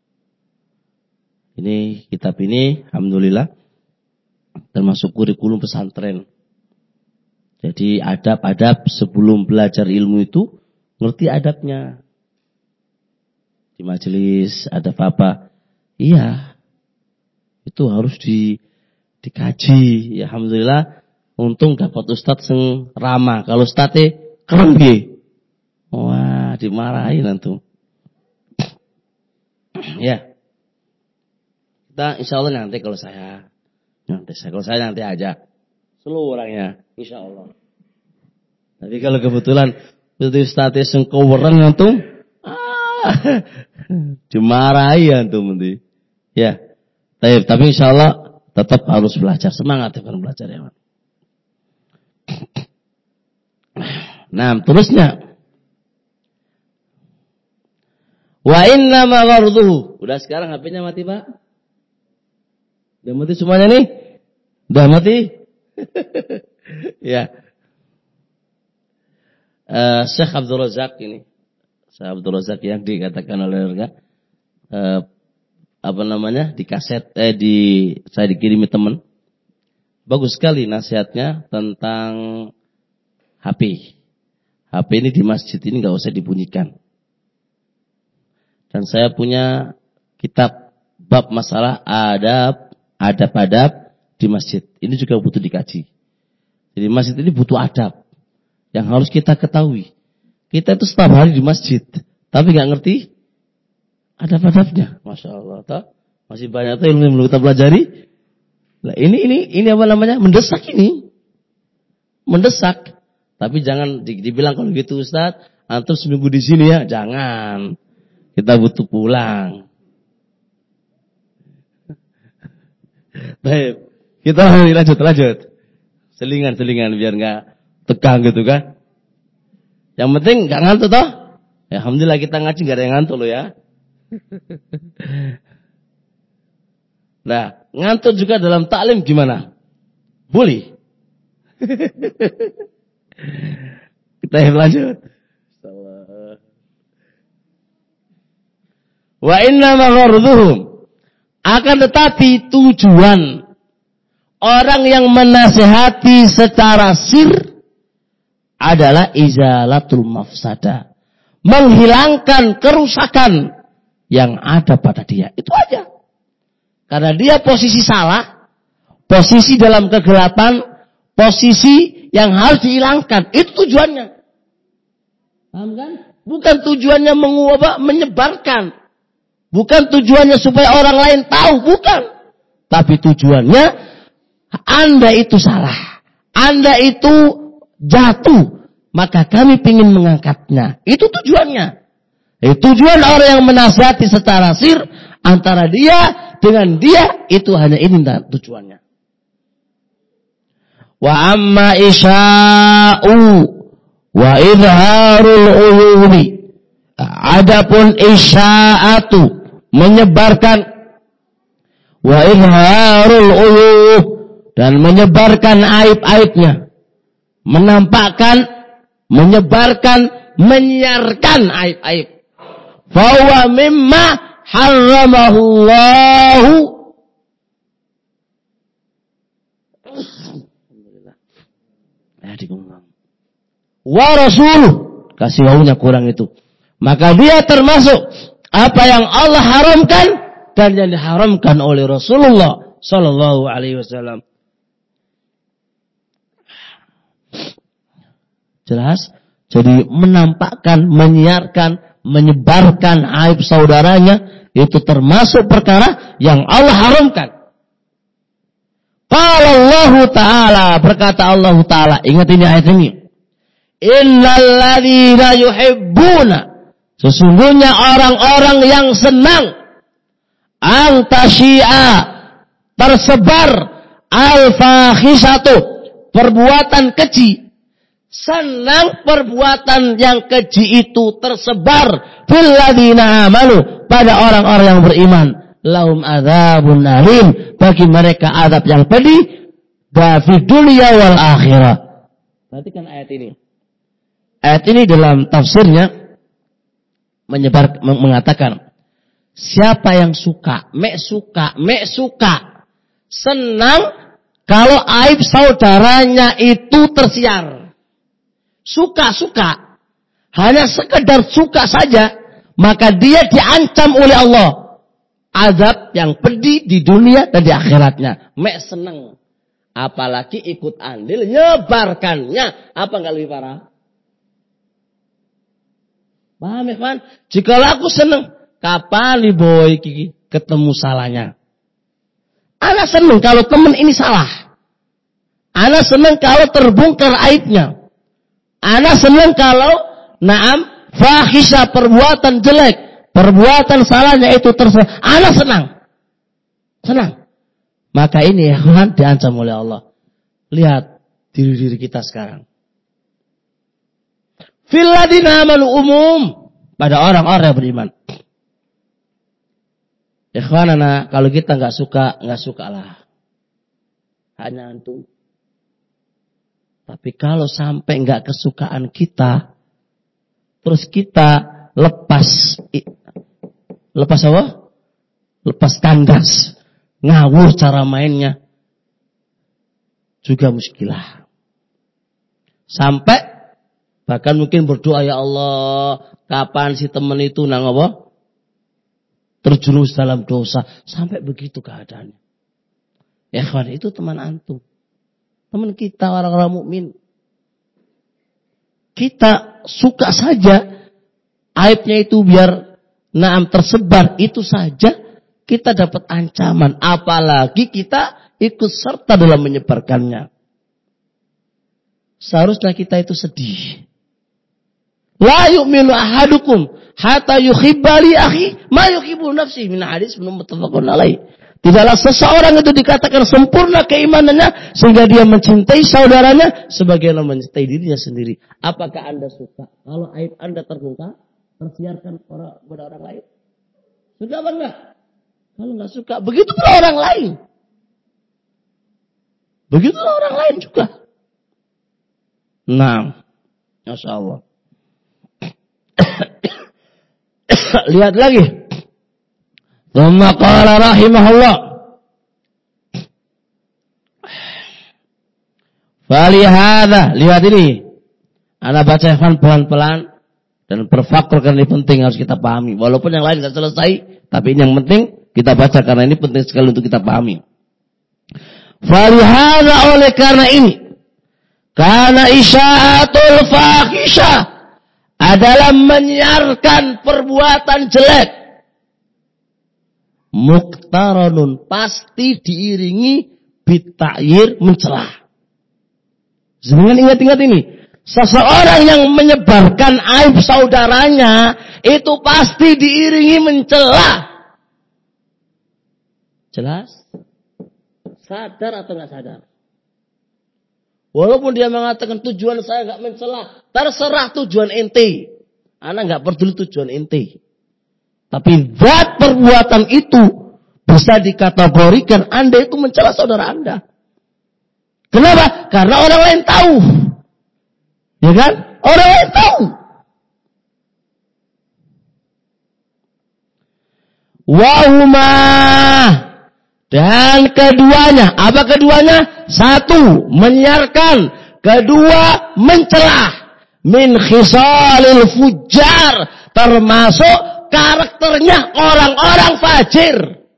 Ini kitab ini alhamdulillah termasuk kurikulum pesantren. Jadi adab-adab sebelum belajar ilmu itu ngerti adabnya. Di majelis adab apa? Iya. Itu harus dikaji. Ya alhamdulillah untung dapat ustaz sing ramah. Kalau ustaze keren piye? Wah, dimarahin antum. Ya. Kita insyaallah nanti kalau saya nanti aja. Seluruh orangnya insyaallah. Tapi kalau kebetulan itu ustaz sing koweren antum, dimarahi antum nanti. Ya. Tapi insyaallah tetap harus belajar. Semangat ya belajar ya. Nah, terusnya. Wa inna ma gharduhu. Udah sekarang HP-nya mati, Pak? Udah mati semuanya nih? Udah mati? Ya. Syekh Abdul Razak ini. Syekh Abdul Razak yang dikatakan oleh mereka di kaset saya dikirimi teman. Bagus sekali nasihatnya tentang HP. HP ini di masjid ini enggak usah dibunyikan. Dan saya punya kitab bab masalah adab di masjid. Ini juga butuh dikaji. Jadi masjid ini butuh adab yang harus kita ketahui. Kita itu setiap hari di masjid, tapi enggak ngerti adab-adabnya. Masya Allah. Masih banyak ilmu yang belum kita pelajari. Nah, ini apa namanya? Mendesak ini. Mendesak. Tapi jangan dibilang kalau gitu Ustaz, antum seminggu di sini ya. Jangan. Kita butuh pulang. Baik. Kita lanjut. Selingan biar enggak tegang gitu kan. Yang penting enggak ngantuk toh. Ya, alhamdulillah kita ngaji enggak ada yang ngantuk loh ya. Nah, ngantuk juga dalam taklim gimana? Boleh. Kita lanjut. Wa inna magharduhum. Akan tetapi tujuan orang yang menasihati secara sir adalah izalatul mafsada. Menghilangkan kerusakan yang ada pada dia. Itu aja. Karena dia posisi salah, posisi dalam kegelapan, posisi yang harus dihilangkan. Itu tujuannya. Paham kan? Bukan tujuannya menyebarkan. Bukan tujuannya supaya orang lain tahu. Bukan. Tapi tujuannya, Anda itu salah. Anda itu jatuh. Maka kami ingin mengangkatnya. Itu tujuannya. Tujuan orang yang menasihati secara sir antara dia dengan dia itu hanya ini tujuannya. Wa amma isya'u wa idharul uyubi. Adapun isya'atu menyebarkan wa idharul uyub dan menyebarkan aib-aibnya. Menampakkan, menyebarkan, menyiarkan aib-aib. Fahuwa mimma harramahullahu. Alhamdulillah. Wa rasuluh. Kasih wawunya kurang itu. Maka dia termasuk apa yang Allah haramkan dan yang diharamkan oleh Rasulullah sallallahu alaihi wasallam. Jelas? Jadi menampakkan, menyiarkan, menyebarkan aib saudaranya itu termasuk perkara yang Allah haramkan. Qala Allah Ta'ala, berkata Allah Ta'ala, ingat ini ayat ini. Innal ladzina yuhibbuna, sesungguhnya orang-orang yang senang antasyi'a, tersebar al-fahisatu, perbuatan keji. Senang perbuatan yang keji itu tersebar fil ladzina amanu, pada orang-orang yang beriman. Lahum adzabun alim, bagi mereka azab yang pedih di dunia wal akhirah. Perhatikan ayat ini. Ayat ini dalam tafsirnya mengatakan, siapa yang suka, senang kalau aib saudaranya itu tersiar. Suka. Hanya sekedar suka saja, maka dia diancam oleh Allah. Azab yang pedih di dunia dan di akhiratnya. Senang. Apalagi ikut andil nyebarkannya. Apa enggak lebih parah? Paham ya kan? Jika aku senang, kapan nih boy ketemu salahnya? Ana senang kalau teman ini salah. Ana senang kalau terbongkar aibnya. Ana senang kalau fahisha, perbuatan jelek, perbuatan salahnya itu terserah. Ana senang. Maka ini ya kan diancam oleh Allah. Lihat diri kita sekarang. Fil ladzina amanu umum, pada orang-orang yang beriman. Ikhwanana, kalau kita enggak suka lah. Hanya antum. Tapi kalau sampai enggak kesukaan kita, terus kita lepas apa? lepas kandas, ngawur cara mainnya, juga muskilah. Sampai bahkan mungkin berdoa, ya Allah, kapan si teman itu nang apa? Terjerumus dalam dosa. Sampai begitu keadaannya. Ya kawan, itu teman antum. Teman kita orang-orang mukmin. Kita suka saja aibnya itu biar tersebar, itu saja kita dapat ancaman. Apalagi kita ikut serta dalam menyebarkannya. Seharusnya kita itu sedih. La yu'minu ahadukum hatta yuhibba li akhi ma yuhibbu nafsihi, min hadis muttafaqun alaih. Tidaklah seseorang itu dikatakan sempurna keimanannya sehingga dia mencintai saudaranya sebagaimana mencintai dirinya sendiri. Apakah Anda suka kalau aib Anda terbongkar, tersiarkan kepada orang lain? Suka apa enggak? Kalau enggak suka, begitu pula orang lain. Begitu orang lain juga. Nah, Masya Allah. Lihat lagi. Tsumma qala rahimahullah. Falihada, lihat ini. Ana baca pelan-pelan dan berfaktor karena ini penting harus kita pahami. Walaupun yang lain tidak selesai, tapi ini yang penting kita baca karena ini penting sekali untuk kita pahami. Falihada, oleh karena ini, karena isya'atul fahisyah adalah menyiarkan perbuatan jelek. Muqtaranun, pasti diiringi bita'yir, mencela. Jangan ingat-ingat ini. Seseorang yang menyebarkan aib saudaranya itu pasti diiringi mencela. Jelas? Sadar atau enggak sadar? Walaupun dia mengatakan tujuan saya enggak mencela, terserah tujuan ente. Ana enggak peduli tujuan ente. Tapi zat perbuatan itu bisa dikategorikan Anda itu mencela saudara Anda. Kenapa? Karena orang lain tahu. Ya kan? Orang lain tahu. Wahuma, dan keduanya, apa keduanya? Satu, menyiarkan. Kedua, mencelah. Min khisalil fujar, termasuk karakternya orang-orang fajir.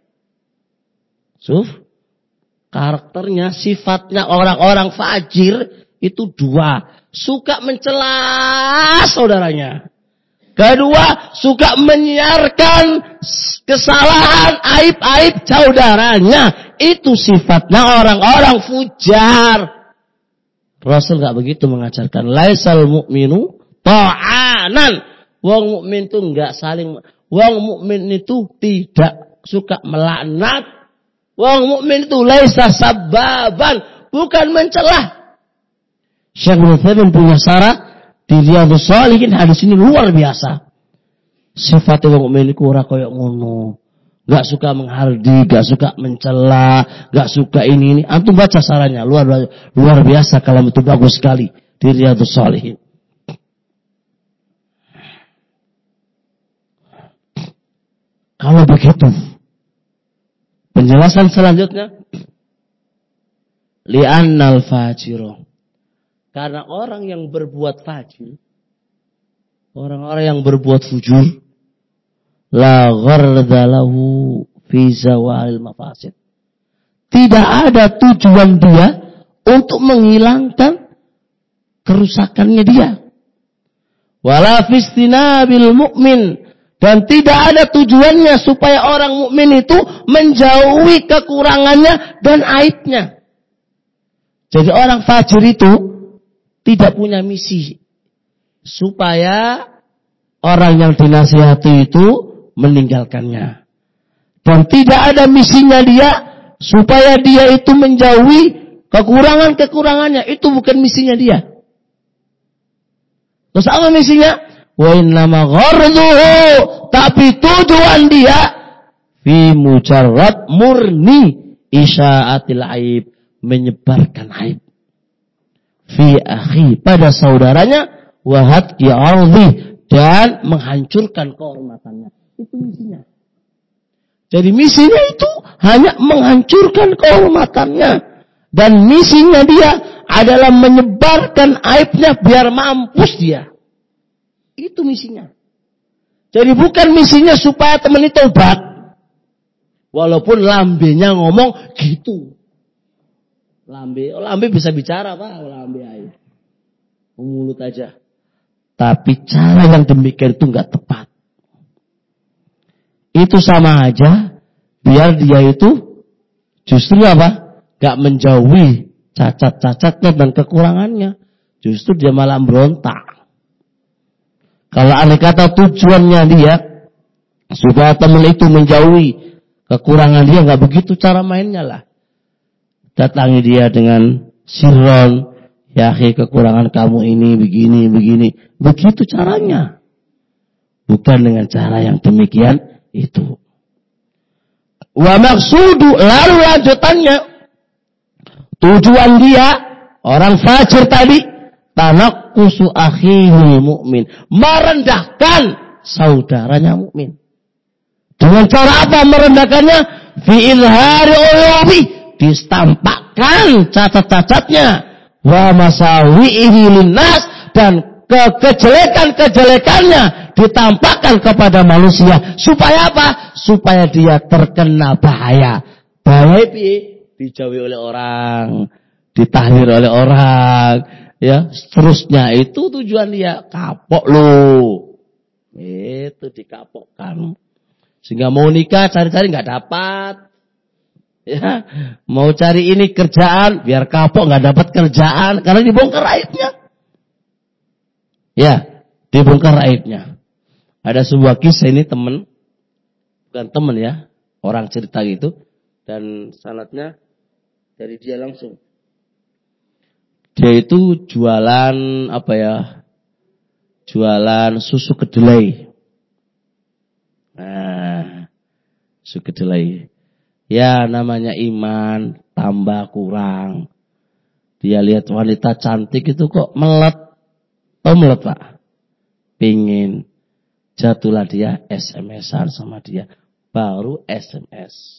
Karakternya, sifatnya orang-orang fajir itu dua. Suka mencela saudaranya. Kedua, suka menyiarkan kesalahan, aib-aib saudaranya. Itu sifatnya orang-orang fujar. Rasul gak begitu mengajarkan. Laisal mu'minu ta'anan. Wong mukmin itu enggak saling. Wong mukmin itu tidak suka melaknat. Wong mukmin itu laisa sabbaban, bukan mencelah. Syekh Ibnu Utsaimin punya syarah di Riyadhus Shalihin, hadis ini luar biasa. Sifat wong mukmin iku ora koyo ngono. Enggak suka menghardi, enggak suka mencela, enggak suka ini. Antum baca syarahnya, luar biasa, kalam itu bagus sekali di Riyadhus Shalihin. Kalau begitu, penjelasan selanjutnya, li'annal fajiro, karena orang yang berbuat fajir, orang-orang yang berbuat fujur, la gharda lahu fi zawalil mafasid, tidak ada tujuan dia untuk menghilangkan kerusakannya dia, wala fistinabil mu'min, dan tidak ada tujuannya supaya orang mukmin itu menjauhi kekurangannya dan aibnya. Jadi orang fajir itu tidak punya misi supaya orang yang dinasihati itu meninggalkannya. Dan tidak ada misinya dia supaya dia itu menjauhi kekurangan-kekurangannya. Itu bukan misinya dia. Terus apa misinya? Wa innama gharduhu, tapi tujuan dia fi mujarrad murni isya'atil aib, menyebarkan aib fi akhi, pada saudaranya, wa hadki ardi, dan menghancurkan kehormatannya. Itu misinya. Jadi misinya itu hanya menghancurkan kehormatannya. Dan misinya dia adalah menyebarkan aibnya biar mampus dia. Itu misinya. Jadi bukan misinya supaya teman itu tobat. Walaupun lambenya ngomong gitu. Lambe bisa bicara Pak, lambe aja. Mulut aja. Tapi cara yang demikian itu enggak tepat. Itu sama aja biar dia itu justru apa? Enggak menjauhi cacat-cacatnya dan kekurangannya. Justru dia malah berontak. Kalau andai kata tujuannya dia supaya teman itu menjauhi kekurangan dia, enggak begitu cara mainnya lah. Datangi dia dengan sirron, ya kekurangan kamu ini begini. Begitu caranya. Bukan dengan cara yang demikian itu. Wa maqsudu, lalu lanjutannya. Tujuan dia, orang fajir tadi, tanaqqusu akhihil mu'min. Merendahkan saudaranya mukmin. Dengan cara apa merendahkannya? Fi izhari ulubi. Ditampakkan cacat-cacatnya. Wa masawi'ihi linnas. Dan kejelekan-kejelekannya ditampakkan kepada manusia. Supaya apa? Supaya dia terkena bahaya. Bahaya dijauhi oleh orang. Ditahlil oleh orang. Ya, seterusnya itu tujuan dia. Kapok lu. Itu dikapokkan. Sehingga mau nikah cari-cari nggak dapat. Ya, mau cari ini kerjaan biar kapok nggak dapat kerjaan karena dibongkar aibnya. Ya, dibongkar aibnya. Ada sebuah kisah ini bukan teman ya, orang cerita gitu dan sanadnya dari dia langsung. Dia itu jualan jualan susu kedelai. Nah, susu kedelai. Ya namanya iman tambah kurang. Dia lihat wanita cantik itu kok melet. Melet Pak. Pingin. Jatuhlah dia SMS-an sama dia. Baru SMS.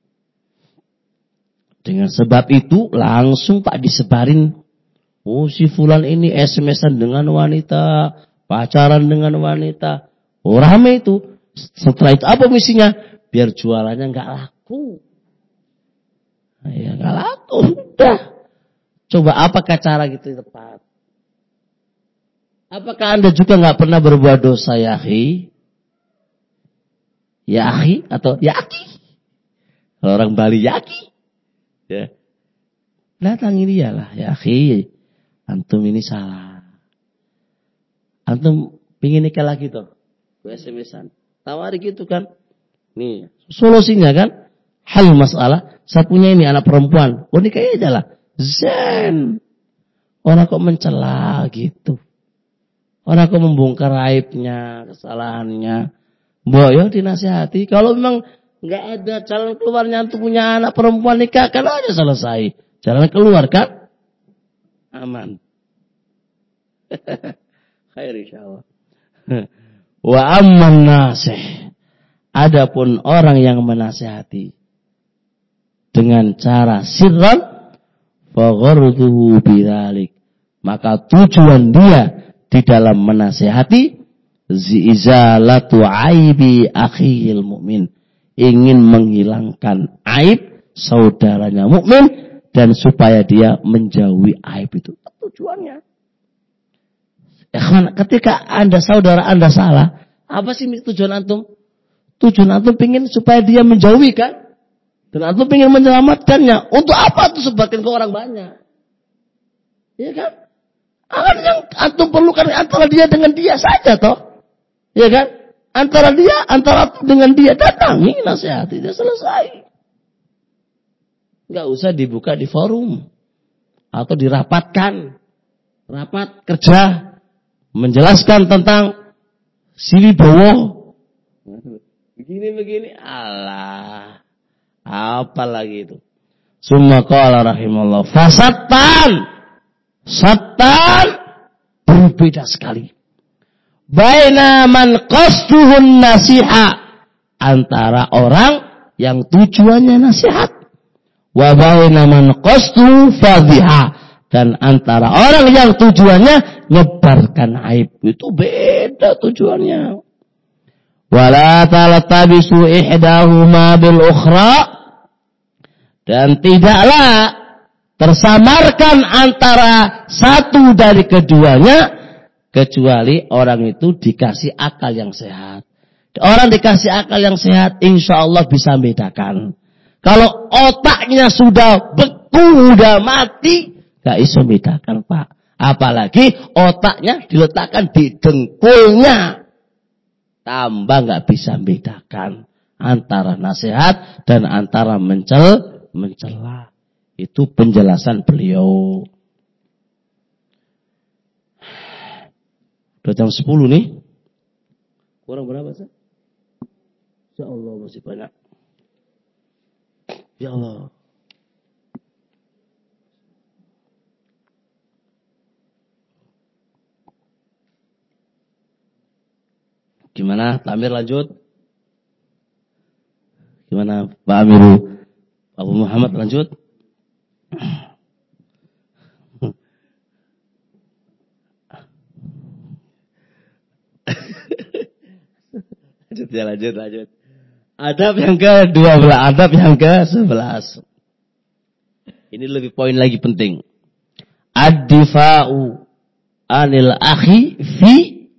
Dengan sebab itu langsung Pak disebarin. Oh si fulan ini SMS-an dengan wanita. Pacaran dengan wanita. Oh rame itu. Setelah itu apa misinya? Biar jualannya nggak laku. Ya nggak laku. Udah. Coba apakah cara gitu tepat? Apakah Anda juga nggak pernah berbuat dosa ya akhi? Ya akhi atau ya akhi? Kalau orang Bali ya akhi. Ya. Datangi dia lah ya akhi. Antum ini salah. Antum pingin nikah lagi toh? SMS-an. Tawari gitu kan? Nih, solusinya kan? Hal masalah, saya punya ini anak perempuan. Oh nikah aja lah. Zen. Orang kok mencela gitu. Orang kok membongkar aibnya, kesalahannya. Boyo dinasihati. Kalau memang nggak ada jalan keluarnya untuk punya anak perempuan nikah, kan aja selesai. Jalan keluar kan? Aman. Khair insyaallah. Wa amman nasih. Adapun orang yang menasihati dengan cara sirran fa gharduhu bidzalik, maka tujuan dia di dalam menasihati izalatu aibi akhil mukmin, ingin menghilangkan aib saudaranya mukmin dan supaya dia menjauhi aib itu. Tujuannya. Ketika saudara Anda salah, apa sih tujuan antum? Tujuan antum pingin supaya dia menjauhi kan? Dan antum pingin menyelamatkannya. Untuk apa tuh sebarkan ke orang banyak? Iya kan? Akan yang antum perlukan antara dia dengan dia saja toh. Iya kan? Antara dengan dia datangi nasihati dia selesai. Enggak usah dibuka di forum atau dirapatkan. Rapat kerja menjelaskan tentang Silibowo. Begini. Allah. Apa lagi itu? Summa qala rahimallahu fasattan. Sattan berbeda sekali. Baina man qasduhun nasiha, antara orang yang tujuannya nasihat. Wa baina man qasdu fadhiha, dan antara orang yang tujuannya nyebarkan aib. Itu beda tujuannya. Wala taltabisu ihdahuma bil ukhra, dan tidaklah tersamarkan antara satu dari keduanya kecuali orang itu dikasih akal yang sehat. Orang dikasih akal yang sehat insya Allah bisa membedakan. Kalau otaknya sudah beku, sudah mati, gak bisa membedakan, Pak. Apalagi otaknya diletakkan di dengkulnya, tambah gak bisa membedakan antara nasihat dan antara mencela. Itu penjelasan beliau. Udah jam 10 nih. Kurang berapa sih? Ya Allah masih banyak. Ya Allah. Gimana? Pak Amir lanjut? Gimana Pak Amiru? Abu Muhammad lanjut? Lanjut. Adab yang ke-12, adab yang ke-11. Ini lebih poin lagi penting. Ad-difa'u anil akhi fi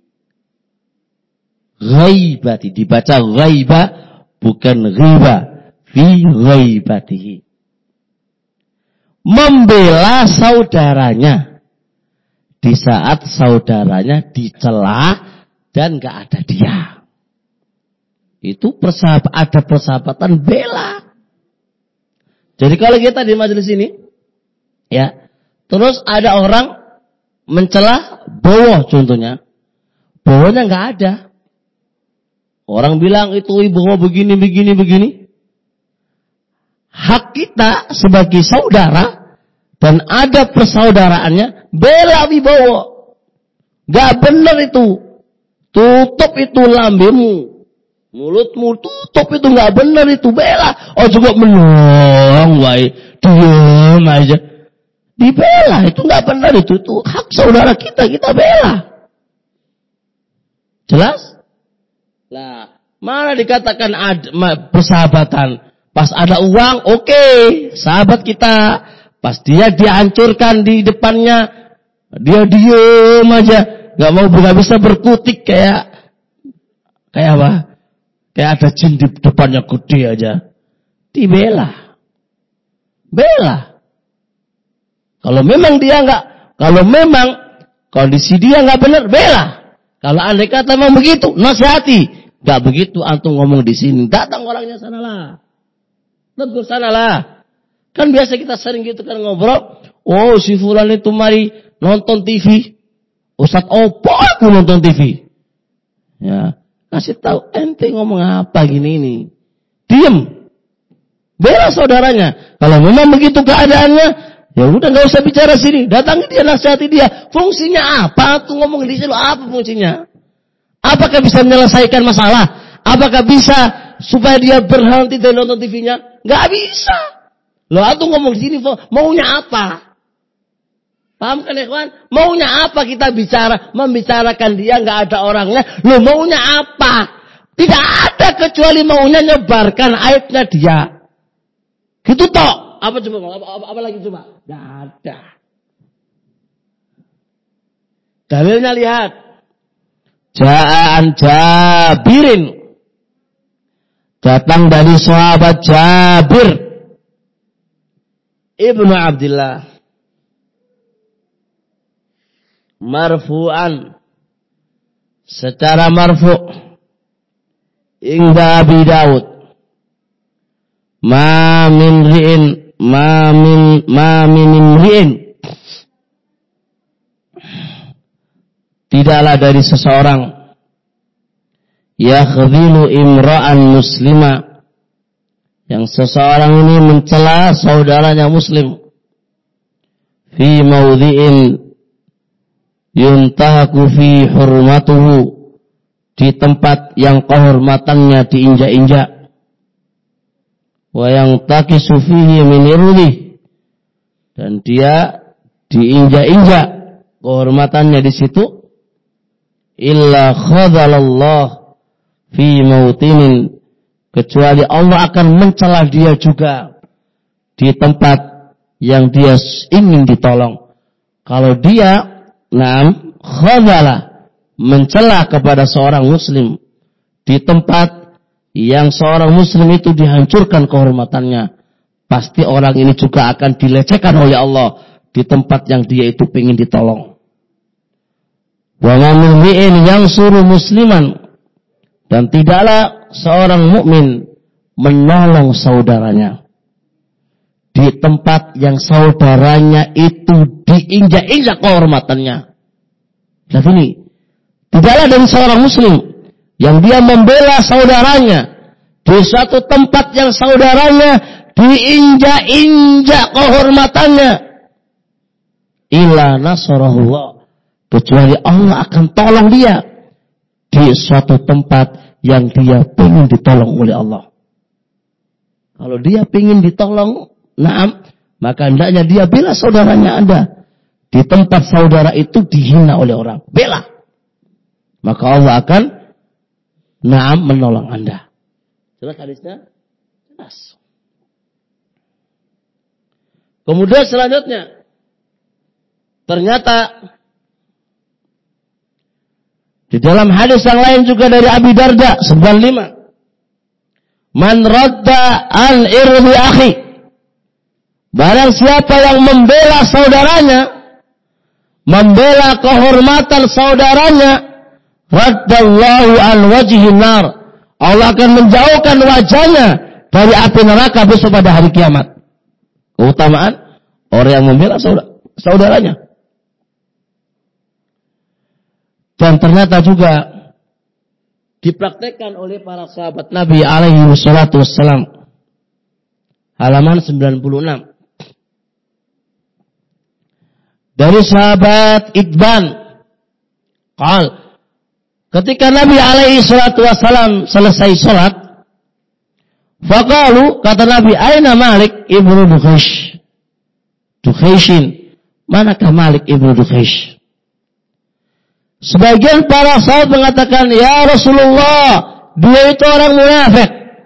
ghaibati. Dibaca ghaiba bukan ghiba. Fi ghaibatihi. Membela saudaranya di saat saudaranya dicela dan gak ada dia. Itu ada persahabatan bela. Jadi kalau kita di majelis ini, ya, terus ada orang mencela Bowo contohnya, Bowonya nggak ada. Orang bilang itu Bowo begini. Hak kita sebagai saudara dan ada persaudaraannya, bela Wibowo. Gak benar itu. Tutup itu lambemu. Mulutmu tutup itu nggak benar itu, bela. Oh juga menolong, wai diam aja. Dibela itu nggak benar itu hak saudara kita bela. Jelas? Lah, mana dikatakan persahabatan? Pas ada uang, oke, sahabat kita. Pas dia dihancurkan di depannya, dia diam aja, nggak bisa berkutik kayak apa? Kayak ada jin di depannya gede aja. Dibela. Bela. Kalau memang kondisi dia nggak benar, bela. Kalau andai kata memang begitu, nasihati. Nggak begitu antum ngomong di sini. Datang orangnya sanalah. Tegur sanalah. Kan biasa kita sering gitu kan ngobrol. Oh si fulan itu mari nonton TV. Ustaz opo aku nonton TV. Ya. Kasih tahu ente ngomong apa gini ini. Diam. Bela saudaranya. Kalau memang begitu keadaannya, ya udah nggak usah bicara sini. Datangi dia, nasihati dia. Fungsinya apa? Tuh ngomong di sini apa fungsinya? Apakah bisa menyelesaikan masalah? Apakah bisa supaya dia berhenti dari nonton TV-nya? Nggak bisa. Loh, aku ngomong di sini maunya apa? Paham kan ikhwan? Maunya apa kita membicarakan dia nggak ada orangnya. Loh maunya apa? Tidak ada kecuali maunya nyebarkan aibnya dia. Gitu toh. Apa coba? Apa lagi coba? Nggak ada. Dalilnya lihat. Ja'an Jabirin. Datang dari sahabat Jabir Ibnu Abdillah. Marfu'an secara marfu' inda Abi Daud ma min imri'in tidaklah dari seseorang yakhdhilu imra'an muslima yang seseorang ini mencela saudaranya muslim fi maudhi'in yuntahaku fi hurmatuhu di tempat yang kehormatannya diinjak-injak wa yantaqisu fihi min irdihi, dan dia diinjak-injak kehormatannya di situ, illa khadhalallah fi mautinin, kecuali Allah akan mencela dia juga di tempat yang dia ingin ditolong. Kalau dia khadhala, mencela kepada seorang muslim di tempat yang seorang muslim itu dihancurkan kehormatannya, pasti orang ini juga akan dilecehkan oleh Allah di tempat yang dia itu ingin ditolong. Wa ma min mu'min yansuru musliman, dan tidaklah seorang mukmin menolong saudaranya di tempat yang saudaranya itu diinjak-injak kehormatannya. Lihat ini, tidaklah dari seorang muslim yang dia membela saudaranya di suatu tempat yang saudaranya diinjak-injak kehormatannya, illa nasarahullah, kecuali Allah akan tolong dia di suatu tempat yang dia ingin ditolong oleh Allah. Kalau dia ingin ditolong, maka hendaknya dia bela saudaranya Anda di tempat saudara itu dihina oleh orang, bela. Maka Allah akan menolong Anda. Jelas hadisnya? Jelas. Kemudian selanjutnya, ternyata di dalam hadis yang lain juga dari Abi Darda 95, man radda an irdi akhi, barang siapa yang membela saudaranya, membela kehormatan saudaranya, raddallahu an wajhin nar, Allah akan menjauhkan wajahnya dari api neraka besok pada hari kiamat. Keutamaan orang yang membela saudaranya. Dan ternyata juga dipraktekkan oleh para sahabat Nabi alaihi wassalatu wassalam. Halaman 96. Dari sahabat Idban, ketika Nabi alaihi salatu wassalam selesai salat, faqalu, kata Nabi, aina Malik ibnu Dukhaishin, manakah Malik ibnu Dukhaish? Sebagian para sahabat mengatakan, ya Rasulullah, dia itu orang munafik.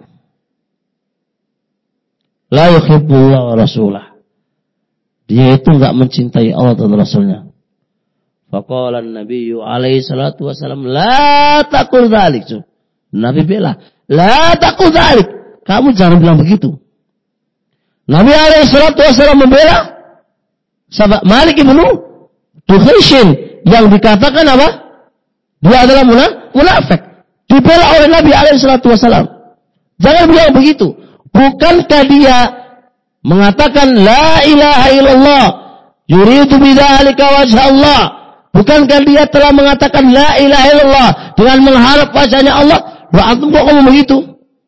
La yuhibbullah wa rasulah. Dia itu enggak mencintai Allah dan Rasulnya. Faqala an-nabiyyu alaihi salatu wasallam, la taqul dzalik. Nabi bela, la taqul dzalik. Kamu jangan bilang begitu. Nabi alaihi salatu wasallam membela sahabat Malik ibnu Dukhaishin yang dikatakan apa? Dia adalah munafik. Dibela oleh Nabi alaihi salatu wasallam. Jangan bilang begitu. Bukankah dia mengatakan la ilaha illallah yuridu bidzalika wajha Allah? Bukankah dia telah mengatakan la ilaha illallah dengan mengharap wajahnya Allah? Wa antum kok ngomong begitu?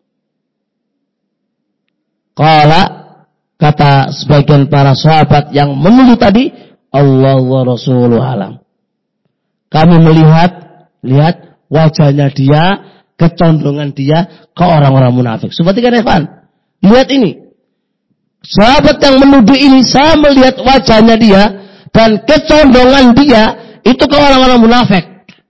Qala, kata sebagian para sahabat yang menuduh tadi, Allah wa rasuluhu alam. Kami lihat wajahnya dia, kecondongan dia ke orang-orang munafik. Sepertikan Evan, lihat ini. Sahabat yang menuduh ini, saya melihat wajahnya dia dan kecondongan dia itu ke orang-orang munafik.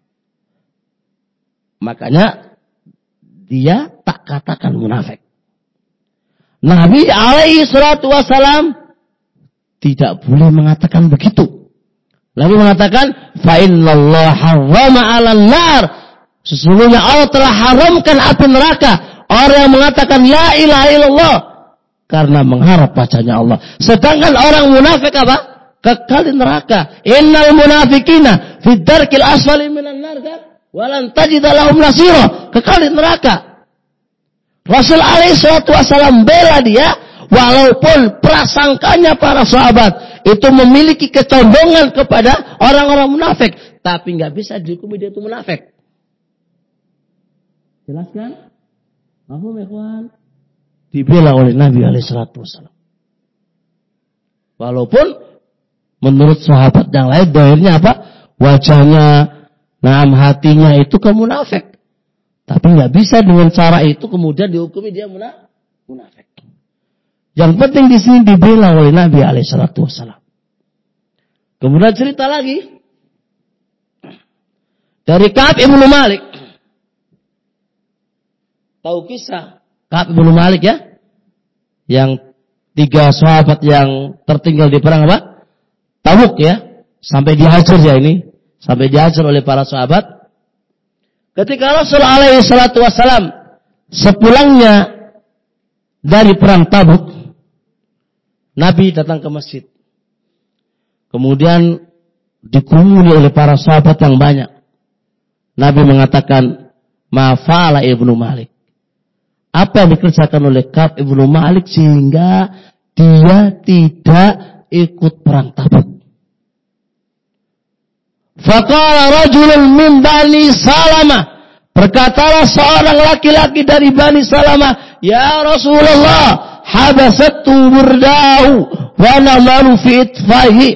Makanya dia tak katakan munafik. Nabi alaihi salatu wassalam tidak boleh mengatakan begitu. Nabi mengatakan, fa innallaha harrama 'alan nar, sesungguhnya Allah telah haramkan api neraka orang yang mengatakan la ilaha illallah karena mengharap wajahnya Allah. Sedangkan orang munafik apa? Kekal di neraka. Innal munafiqina fid darkil asfali minan nar, walan tajida lahum nasira. Kekal di neraka. Rasul alaihi salatu wasallam bela dia walaupun prasangkanya para sahabat itu memiliki kecondongan kepada orang-orang munafik, tapi nggak bisa dihukumi dia itu munafik. Jelas kan? Mahfum ya kawan? Dibela oleh Nabi alaihi salatu wasallam. Walaupun menurut sahabat yang lain dohirnya apa? Wajahnya, hatinya itu ke munafik. Tapi nggak bisa dengan cara itu kemudian dihukumi dia munafik. Yang penting di sini dibela oleh Nabi alaihissalam. Kemudian cerita lagi dari Ka'ab ibnu Malik. Tahu kisah Ka'ab ibnu Malik ya? Yang 3 sahabat yang tertinggal di perang apa? Tabuk ya. Sampai dihajar ya ini. Sampai dihajar oleh para sahabat. Ketika Rasul alaihi salatu wassalam sepulangnya dari perang Tabuk, Nabi datang ke masjid. Kemudian dikerumuni oleh para sahabat yang banyak. Nabi mengatakan, "Ma fa'ala Ibnu Malik." Apa yang dikerjakan oleh Ka'ab ibnu Malik sehingga dia tidak ikut perang Tabuk? Faqala rajulun min Bani Salamah. Berkatalah seorang laki-laki dari Bani Salamah, "Ya Rasulullah, habasatu burdahu wa namalu fi itfaihi."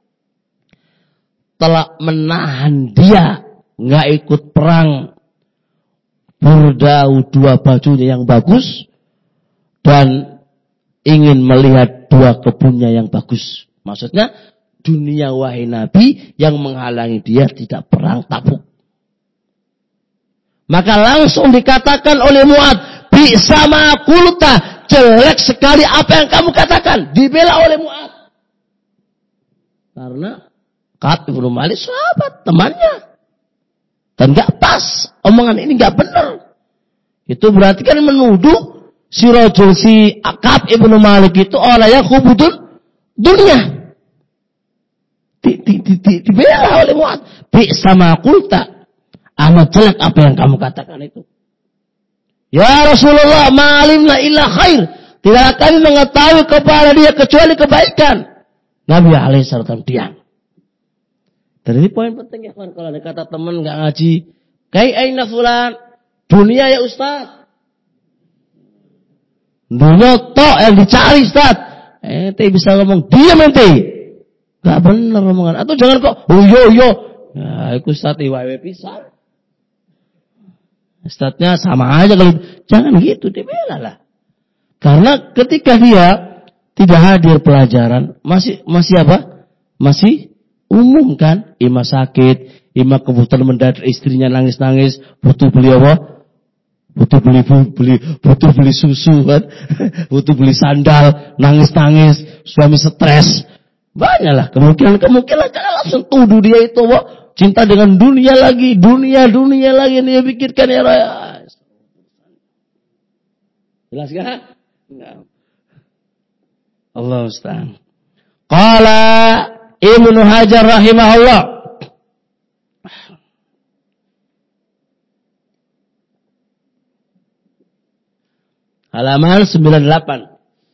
Telah menahan dia enggak ikut perang. Burdahu 2 bajunya yang bagus dan ingin melihat 2 kebunnya yang bagus. Maksudnya dunia wahai Nabi yang menghalangi dia tidak perang Tabuk. Maka langsung dikatakan oleh Mu'ad, "Bi'sa ma qulta," jelek sekali apa yang kamu katakan. Dibela oleh Mu'ad. Karena Ka'ab ibnu Malik sahabat, temannya. Dan gak pas. Omongan ini gak benar. Itu berarti kan menuduh si Ka'ab ibnu Malik itu orang yang hubudun dunia. Dibela oleh Mu'ad. Bi'sa ma qulta. Amat jelek apa yang kamu katakan itu. Ya Rasulullah, ma'alimna illa khair. Tidak kami mengetahui kepada dia kecuali kebaikan. Nabi alaihissalam diam. Dan ini poin penting ya kan. Kalau ada kata teman gak ngaji. Aina fulan. Dunia ya Ustaz. Dunia tok yang dicari Ustaz. Ente bisa ngomong diam ente. Gak bener omongan. Atau jangan kok. Oh yo. Nah itu Ustaz iwawe pisan. Ustaznya sama aja kalau. Jangan gitu. Dibela lah. Karena ketika dia tidak hadir pelajaran. Masih apa? Masih umum kan, ima sakit, ima kebutuhan mendadak istrinya nangis-nangis, butuh beli apa? Butuh beli susu kan, butuh beli sandal, nangis-nangis, suami stres. Banyaklah kemungkinan jangan langsung tuduh dia itu, wah, cinta dengan dunia lagi dia pikirkan ya Raya. Jelas kan? Enggak. Allah Ustaz. Qala Ibnu Hajar rahimahullah. Halaman 98.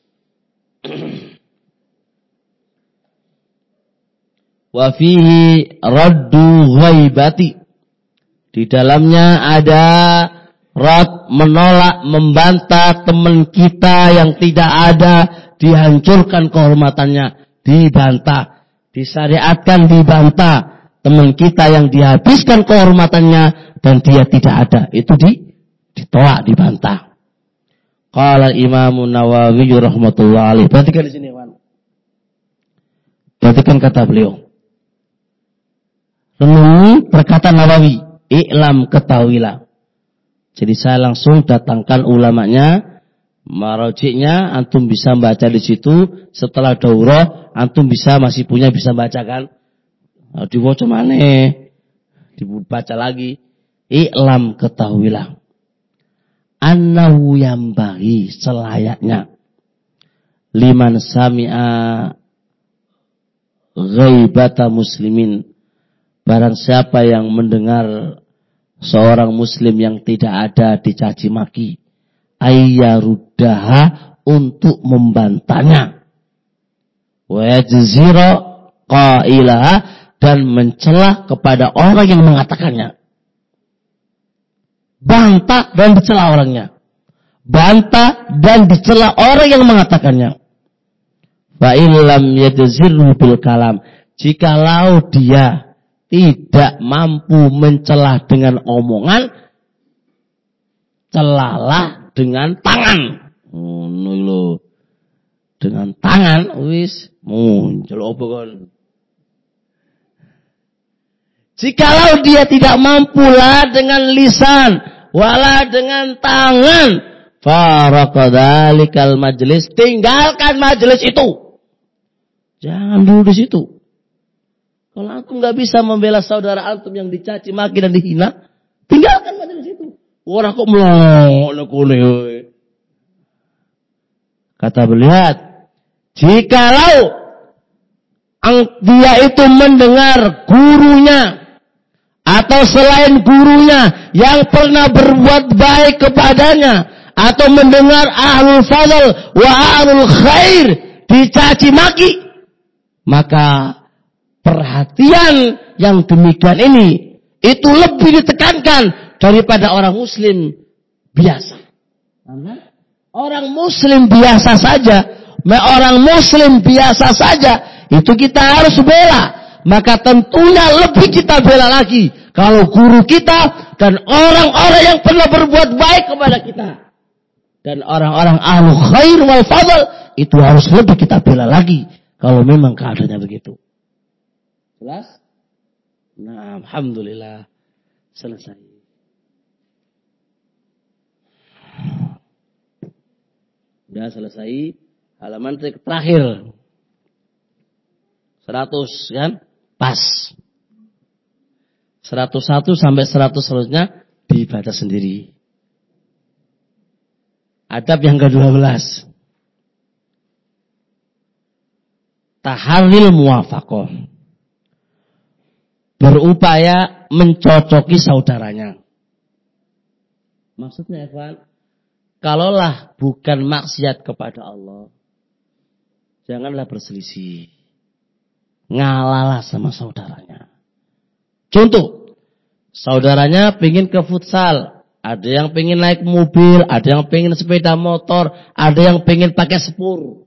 Wa fihi raddu ghaibati. Di dalamnya ada rad, menolak, membantah teman kita yang tidak ada, dihancurkan kehormatannya, dibantah. Disyariatkan dibantah teman kita yang dihabiskan kehormatannya dan dia tidak ada, itu ditolak, dibantah. Qala Imam Nawawi rahmatullah alaih. Perhatikan di sini, Wan. Perhatikan kata beliau. Renungi perkataan Nawawi, i'lam, ketahuilah. Jadi saya langsung datangkan ulamanya, marajiknya, antum bisa baca di situ. Setelah daurah antum bisa baca kan? Dibaca mana? Dibaca lagi. I'lam, ketahuilah. Annahu yambaghi, selayaknya. Liman sami'a ghaibata muslimin. Barang siapa yang mendengar seorang muslim yang tidak ada dicaci maki, ayyaruddaha, untuk membantahnya. Wa yajzira qailaha, dan mencela kepada orang yang mengatakannya. Bantah dan dicela orangnya. Bantah dan dicela orang yang mengatakannya. Fa illam yajzirhu bil kalam, jikalau dia tidak mampu mencela dengan omongan, celalah dengan tangan. dengan tangan, wis muncul apa kon. Jikalau dia tidak mampulah dengan lisan, wala dengan tangan, faraqadzalikal majlis, tinggalkan majelis itu. Jangan dulu di situ. Kalau antum nggak bisa membela saudara antum yang dicaci maki dan dihina, tinggalkan majelis itu. Orang kok melongo kune. Kata beliau, jikalau dia itu mendengar gurunya atau selain gurunya yang pernah berbuat baik kepadanya, atau mendengar ahlul fadl wa ahlul khair dicaci maki, maka perhatian yang demikian ini itu lebih ditekankan daripada orang muslim biasa. Orang muslim biasa saja, orang muslim biasa saja itu kita harus bela. Maka tentunya lebih kita bela lagi kalau guru kita dan orang-orang yang pernah berbuat baik kepada kita dan orang-orang ahlu khair wal fadl itu harus lebih kita bela lagi kalau memang keadaannya begitu. Jelas? Nah, alhamdulillah selesai. Sudah selesai halaman terakhir. 100 kan? Pas. 101 sampai 100 seterusnya dibaca sendiri. Adab yang ke-12. Taharril muwafaqah. Berupaya mencocoki saudaranya. Maksudnya, ikhwan, kalaulah bukan maksiat kepada Allah, janganlah berselisih. Ngalalah sama saudaranya. Contoh, saudaranya pengen ke futsal, ada yang pengen naik mobil, ada yang pengen sepeda motor, ada yang pengen pakai sepur.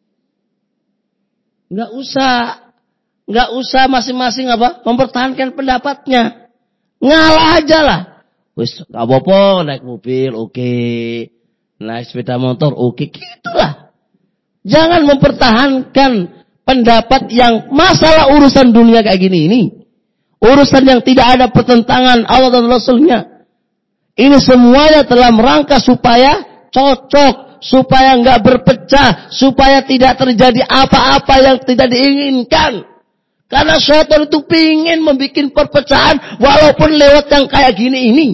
Enggak usah masing-masing mempertahankan pendapatnya. Ngalah aja lah. Wis enggak apa-apa naik mobil, oke. Naik sepeda motor, oke. Gitulah. Jangan mempertahankan pendapat yang masalah urusan dunia kayak gini ini. Urusan yang tidak ada pertentangan Allah dan Rasulnya. Ini semuanya dalam rangka supaya cocok, supaya enggak berpecah, supaya tidak terjadi apa-apa yang tidak diinginkan. Karena syaitan itu pingin membuat perpecahan walaupun lewat yang kayak gini ini.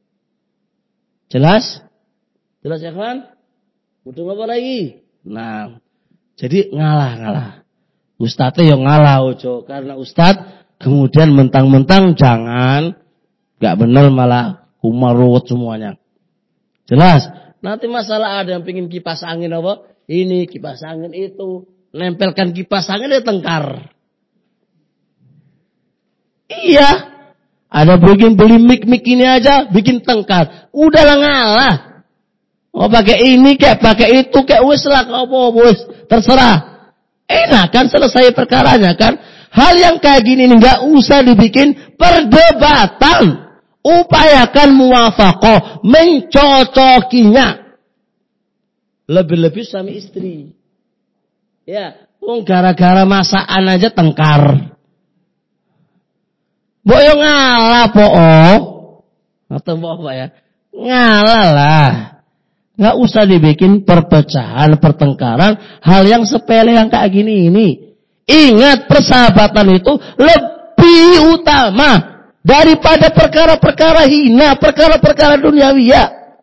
Jelas? Jelas ya kawan? Butuh apa lagi? Nah, jadi ngalah. Ustadznya yang ngalah ojo, karena ustadz kemudian mentang-mentang jangan, nggak benar malah kumarut semuanya. Jelas? Nanti masalah ada yang pingin kipas angin apa? Ini kipas angin itu, nempelkan kipas angin dia tengkar. Iya, ada bikin beli mic ini aja, bikin tengkar. Udahlah ngalah. Oh pakai ini kayak pakai itu kayak wis lah apa wis terserah. Enak kan selesai perkaranya kan. Hal yang kayak gini nggak usah dibikin perdebatan. Upayakan muwafaqah, mencocokinya. Lebih-lebih suami istri. Ya, gara-gara masakan aja tengkar. Boyo ngalah atau apa ya? Ngalah lah. Nggak usah dibikin perpecahan, pertengkaran, hal yang sepele yang kayak gini ini. Ingat, persahabatan itu lebih utama daripada perkara-perkara hina, perkara-perkara duniawiya.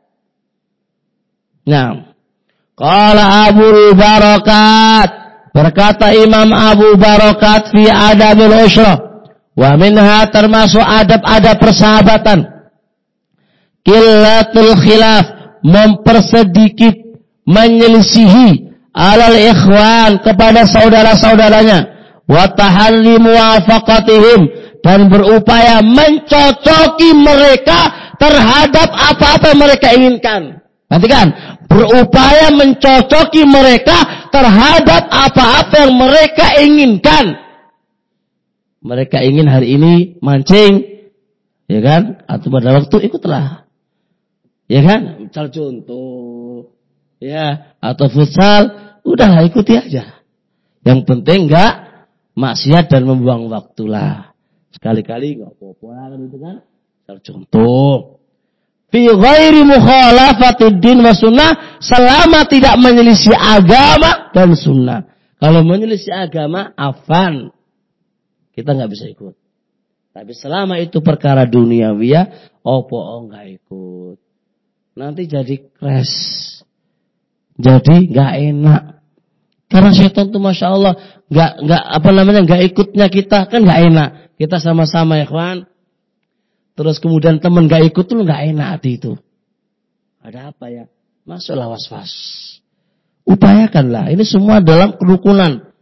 Nah, qala Abu Barakat, berkata Imam Abu Barakat fi adabil usrah, wa minha termasuk adab-adab persahabatan, qillatul khilaf, mempersedikit, menyelisihi alal ikhwan kepada saudara-saudaranya, wa tahalli muwafaqatihim, dan berupaya mencocoki mereka terhadap apa-apa yang mereka inginkan. Perhatikan, berupaya mencocoki mereka terhadap apa-apa yang mereka inginkan. Mereka ingin hari ini mancing, ya kan? Atau pada waktu ikutlah. Ya kan? Misal contoh, ya, atau futsal, udahlah ikuti aja. Yang penting enggak maksiat dan membuang waktu lah. Sekali-kali enggak apa-apa kan itu kan. Contoh. Fi ghairi mukhalafatid din wa sunnah, selama tidak menyelisih agama dan sunnah. Kalau menyelisih agama, afan. Kita enggak bisa ikut. Tapi selama itu perkara duniawiya, enggak ikut. Nanti jadi crash. Jadi enggak enak. Karena setan tuh Masya Allah enggak ikutnya kita kan enggak enak. Kita sama-sama ya kawan. Terus kemudian teman enggak ikut tuh enggak enak hati itu. Ada apa ya? Masuklah was-was. Upayakanlah. Ini semua dalam kerukunan.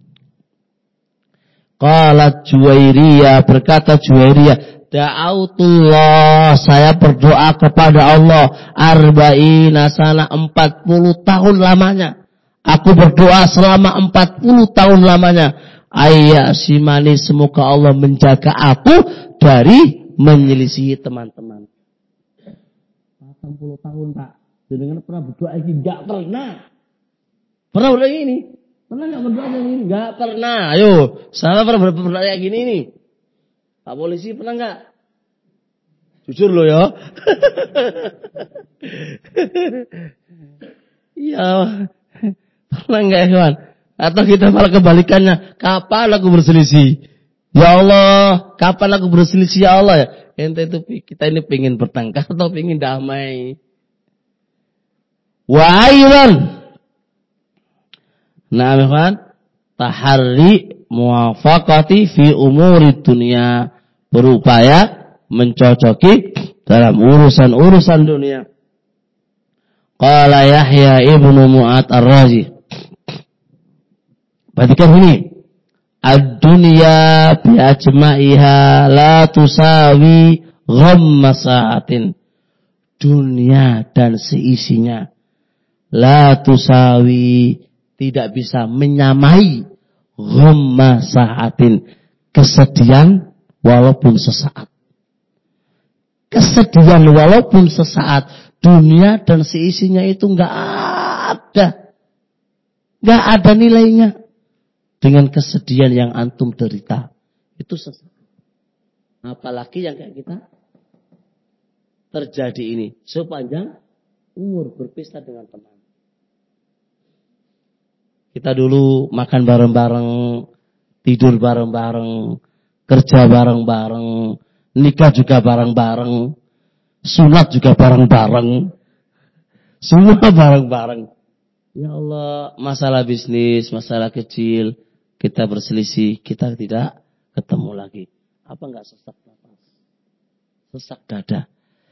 Qalat Juwairiyah, berkata Juwairiyah, da'autullah, saya berdoa kepada Allah, arba'ina sana 40 tahun lamanya. Aku berdoa selama 40 tahun lamanya. Ayyasimani, semoga Allah menjaga aku dari menyelisihi teman-teman. 80 tahun Pak. Jenengan pernah berdoa ini? Enggak pernah. Pernah berdoa ini? Pernah enggak berdoa ini? Enggak pernah. Ayo, saya pernah berdoa kayak gini nih. Pak polisi pernah enggak? Jujur loh ya. Iya. Pernah enggak ya kawan? Atau kita malah kebalikannya. Kapan aku berselisih? Ya Allah, kapan aku berselisih ya Allah ya? Ente itu kita ini pengen bertengkar atau pengen damai? Wa ayran. Nah, kawan, taharri muwafaqati fi umuri dunia, berupaya mencocoki dalam urusan-urusan dunia. Qala Yahya ibnu Mu'ad ar-Razi. Perhatikan ini. Ad-dunya bi ajma'iha la tusawi ghamma sa'atin. Dunia dan seisinya la tusawi, tidak bisa menyamai ghamma sa'atin, kesedihan walaupun sesaat. Kesedihan walaupun sesaat. Dunia dan seisinya itu enggak ada. Enggak ada nilainya dengan kesedihan yang antum derita. Itu sesaat. Apalagi yang kayak kita terjadi ini sepanjang umur berpesta dengan teman. Kita dulu makan bareng-bareng, tidur bareng-bareng, kerja bareng-bareng, nikah juga bareng-bareng, sunat juga bareng-bareng, semua bareng-bareng. Ya Allah, masalah bisnis, masalah kecil, kita berselisih, kita tidak ketemu lagi. Apa enggak sesak nafas? Sesak dada.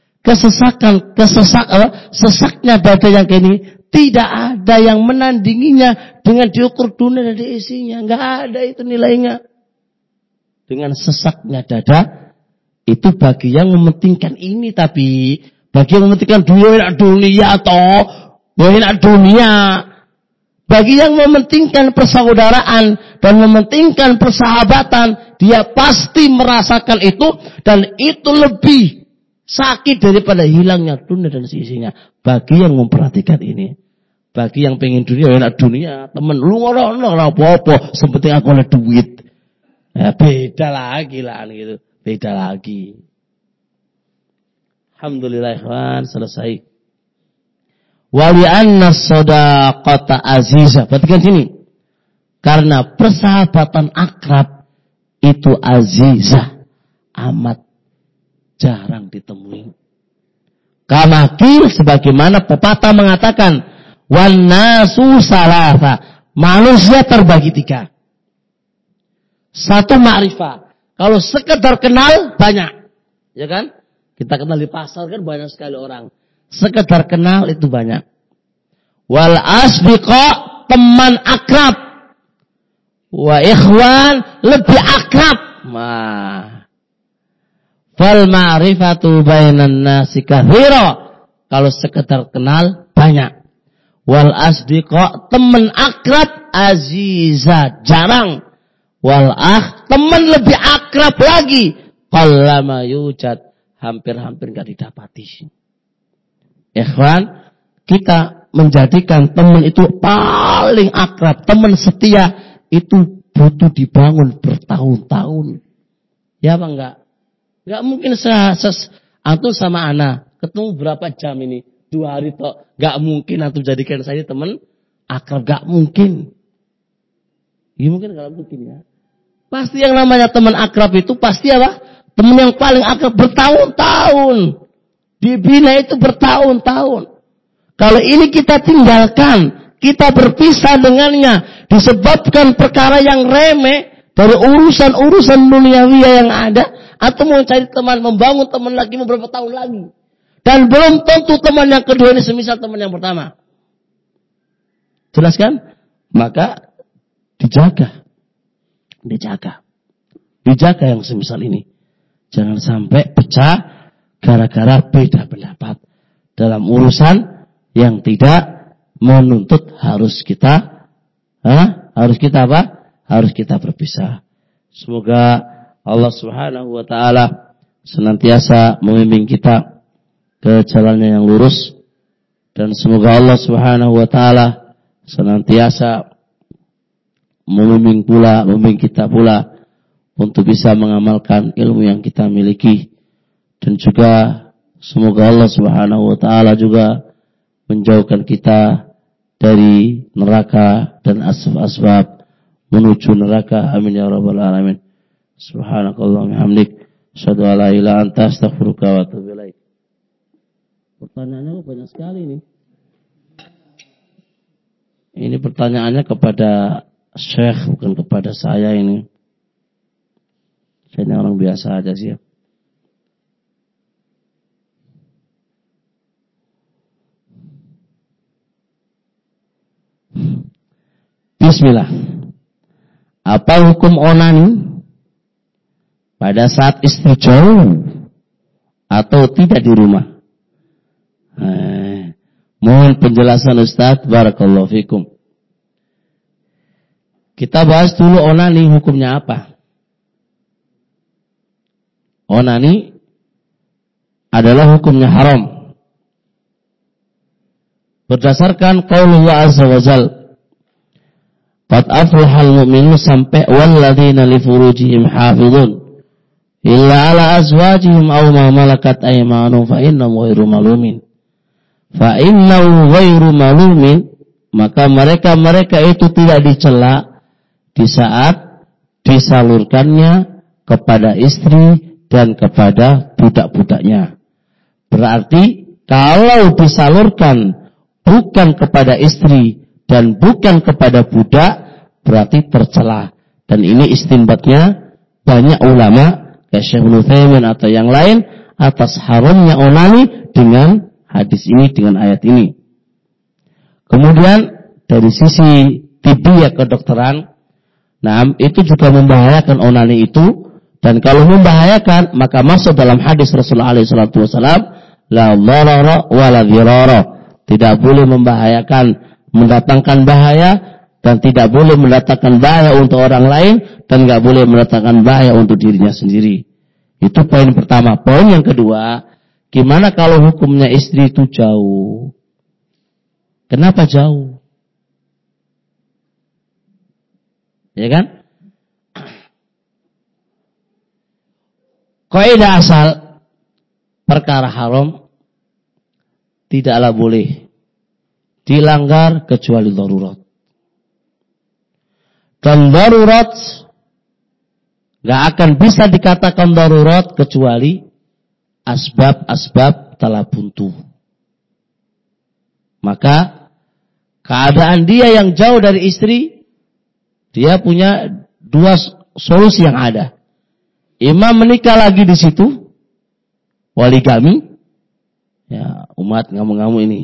Sesaknya dada yang kayak ini, tidak ada yang menandinginya dengan diukur dunia dan diisinya. Enggak ada itu nilainya. Dengan sesaknya dada, itu bagi yang mementingkan ini, tapi bagi yang mementingkan dunia toh, dunia. Bagi yang mementingkan persaudaraan dan mementingkan persahabatan, dia pasti merasakan itu, dan itu lebih sakit daripada hilangnya dunia dan seisinya. Bagi yang memperhatikan ini, bagi yang pengen dunia, temen lu ngono apa-apa, sepenting aku oleh duit. Ya, beda lagi lah gitu. Beda lagi. Alhamdulillah ikhwan, selesai. Wali anna shadaqata azizah. Perhatikan sini. Karena persahabatan akrab itu azizah, amat jarang ditemui. Kamakil, sebagaimana pepatah mengatakan, wan nasu salasa, manusia terbagi 3. 1 ma'rifah. Kalau sekedar kenal banyak, ya kan? Kita kenal di pasar kan banyak sekali orang. Sekedar kenal itu banyak. Wal asbiqa, teman akrab. Wa ikhwan, lebih akrab. Fal ma'rifatu bainan nasi katsira. Kalau sekedar kenal banyak. Wal asdiqa, teman akrab, aziza, jarang. Wal teman lebih akrab lagi, qallama yujad, hampir-hampir enggak didapati. Ikhwan, kita menjadikan teman itu paling akrab, teman setia itu butuh dibangun bertahun-tahun. Ya apa enggak? Enggak mungkin antum sama ana ketemu berapa jam ini? 2 hari tok. Enggak mungkin antum jadikan saya teman akrab, enggak mungkin. Ya mungkin enggak mungkin ya. Pasti yang namanya teman akrab itu pasti apa? Teman yang paling akrab bertahun-tahun. Dibina itu bertahun-tahun. Kalau ini kita tinggalkan, kita berpisah dengannya, disebabkan perkara yang remeh dari urusan-urusan duniawiya yang ada, atau mau cari teman, membangun teman lagi beberapa tahun lagi. Dan belum tentu teman yang kedua ini semisal teman yang pertama. Jelas kan? Maka dijaga. Dijaga yang semisal ini. Jangan sampai pecah gara-gara beda pendapat dalam urusan yang tidak menuntut harus kita apa? Harus kita berpisah. Semoga Allah Subhanahu wa taala senantiasa membimbing kita ke jalannya yang lurus, dan semoga Allah Subhanahu wa taala senantiasa membimbing kita pula untuk bisa mengamalkan ilmu yang kita miliki, dan juga semoga Allah Subhanahu wa taala juga menjauhkan kita dari neraka dan asbab menuju neraka. Amin ya rabbal alamin. Subhanakallahumma hamdik, asyhadu an la ilaha illa anta, astaghfiruka wa atubu ilaik. Pertanyaannya banyak sekali nih. Ini pertanyaannya kepada Syekh, bukan kepada saya ini. Saya orang biasa aja sih. Bismillah. Apa hukum onani pada saat istri jauh atau tidak di rumah? Mohon penjelasan Ustaz. Barakallahu fikum. Kita bahas dulu onani hukumnya apa. Onani adalah hukumnya haram berdasarkan qaulullah azza wa jalla, qad aflahal mu'minun, sampai walladzina li furujihim hafizun illa ala azwajihim aw ma malakat aymanuhum fa innahum ghairu malumin. Fa innahum ghairu malumin, maka mereka itu tidak dicela di saat disalurkannya kepada istri dan kepada budak-budaknya. Berarti kalau disalurkan bukan kepada istri dan bukan kepada budak, berarti tercela. Dan ini istinbatnya banyak ulama, kayak Syekh Ibnu Utsaimin atau yang lain, atas haramnya onani dengan hadis ini, dengan ayat ini. Kemudian dari sisi tibiah kedokteran, itu juga membahayakan onani itu. Dan kalau membahayakan, maka masuk dalam hadis Rasulullah SAW, la dharara wa la dhirara. Tidak boleh membahayakan, mendatangkan bahaya, dan tidak boleh mendatangkan bahaya untuk orang lain, dan tidak boleh mendatangkan bahaya untuk dirinya sendiri. Itu poin pertama. Poin yang kedua, gimana kalau hukumnya istri itu jauh? Kenapa jauh? Ya kan? Kaidah asal perkara haram tidaklah boleh dilanggar kecuali darurat. Dan darurat gak akan bisa dikatakan darurat kecuali asbab-asbab telah buntu. Maka keadaan dia yang jauh dari istri, dia punya 2 solusi yang ada. Imam menikah lagi di situ, waligami, ya umat ngamu-ngamu ini.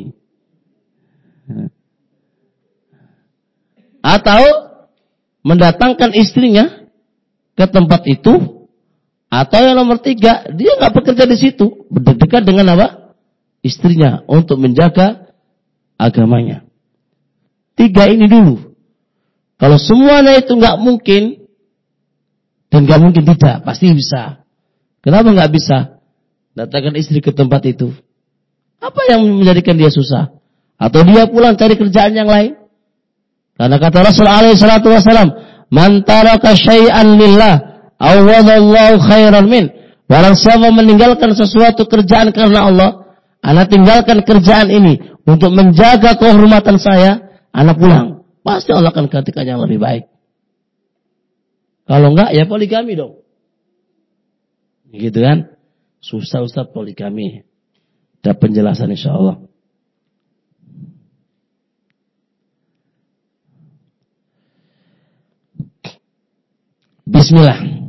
Atau mendatangkan istrinya ke tempat itu, atau yang nomor 3, dia nggak bekerja di situ, berdekat dengan apa? Istrinya untuk menjaga agamanya. 3 ini dulu. Kalau semuanya itu nggak mungkin, dan nggak mungkin tidak, pasti bisa. Kenapa nggak bisa? Datangkan istri ke tempat itu. Apa yang menjadikan dia susah? Atau dia pulang cari kerjaan yang lain. Karena kata Rasul alaihi salatu wasalam, "Man taraka syai'an lillah, awadallahu khairan min." Barang siapa meninggalkan sesuatu kerjaan karena Allah, ana tinggalkan kerjaan ini untuk menjaga kehormatan saya, ana pulang. Pasti Allah akan gantikan yang lebih baik. Kalau enggak, ya poligami dong. Gitu kan? Susah Ustaz poligami. Ada penjelasan insyaallah. Bismillah.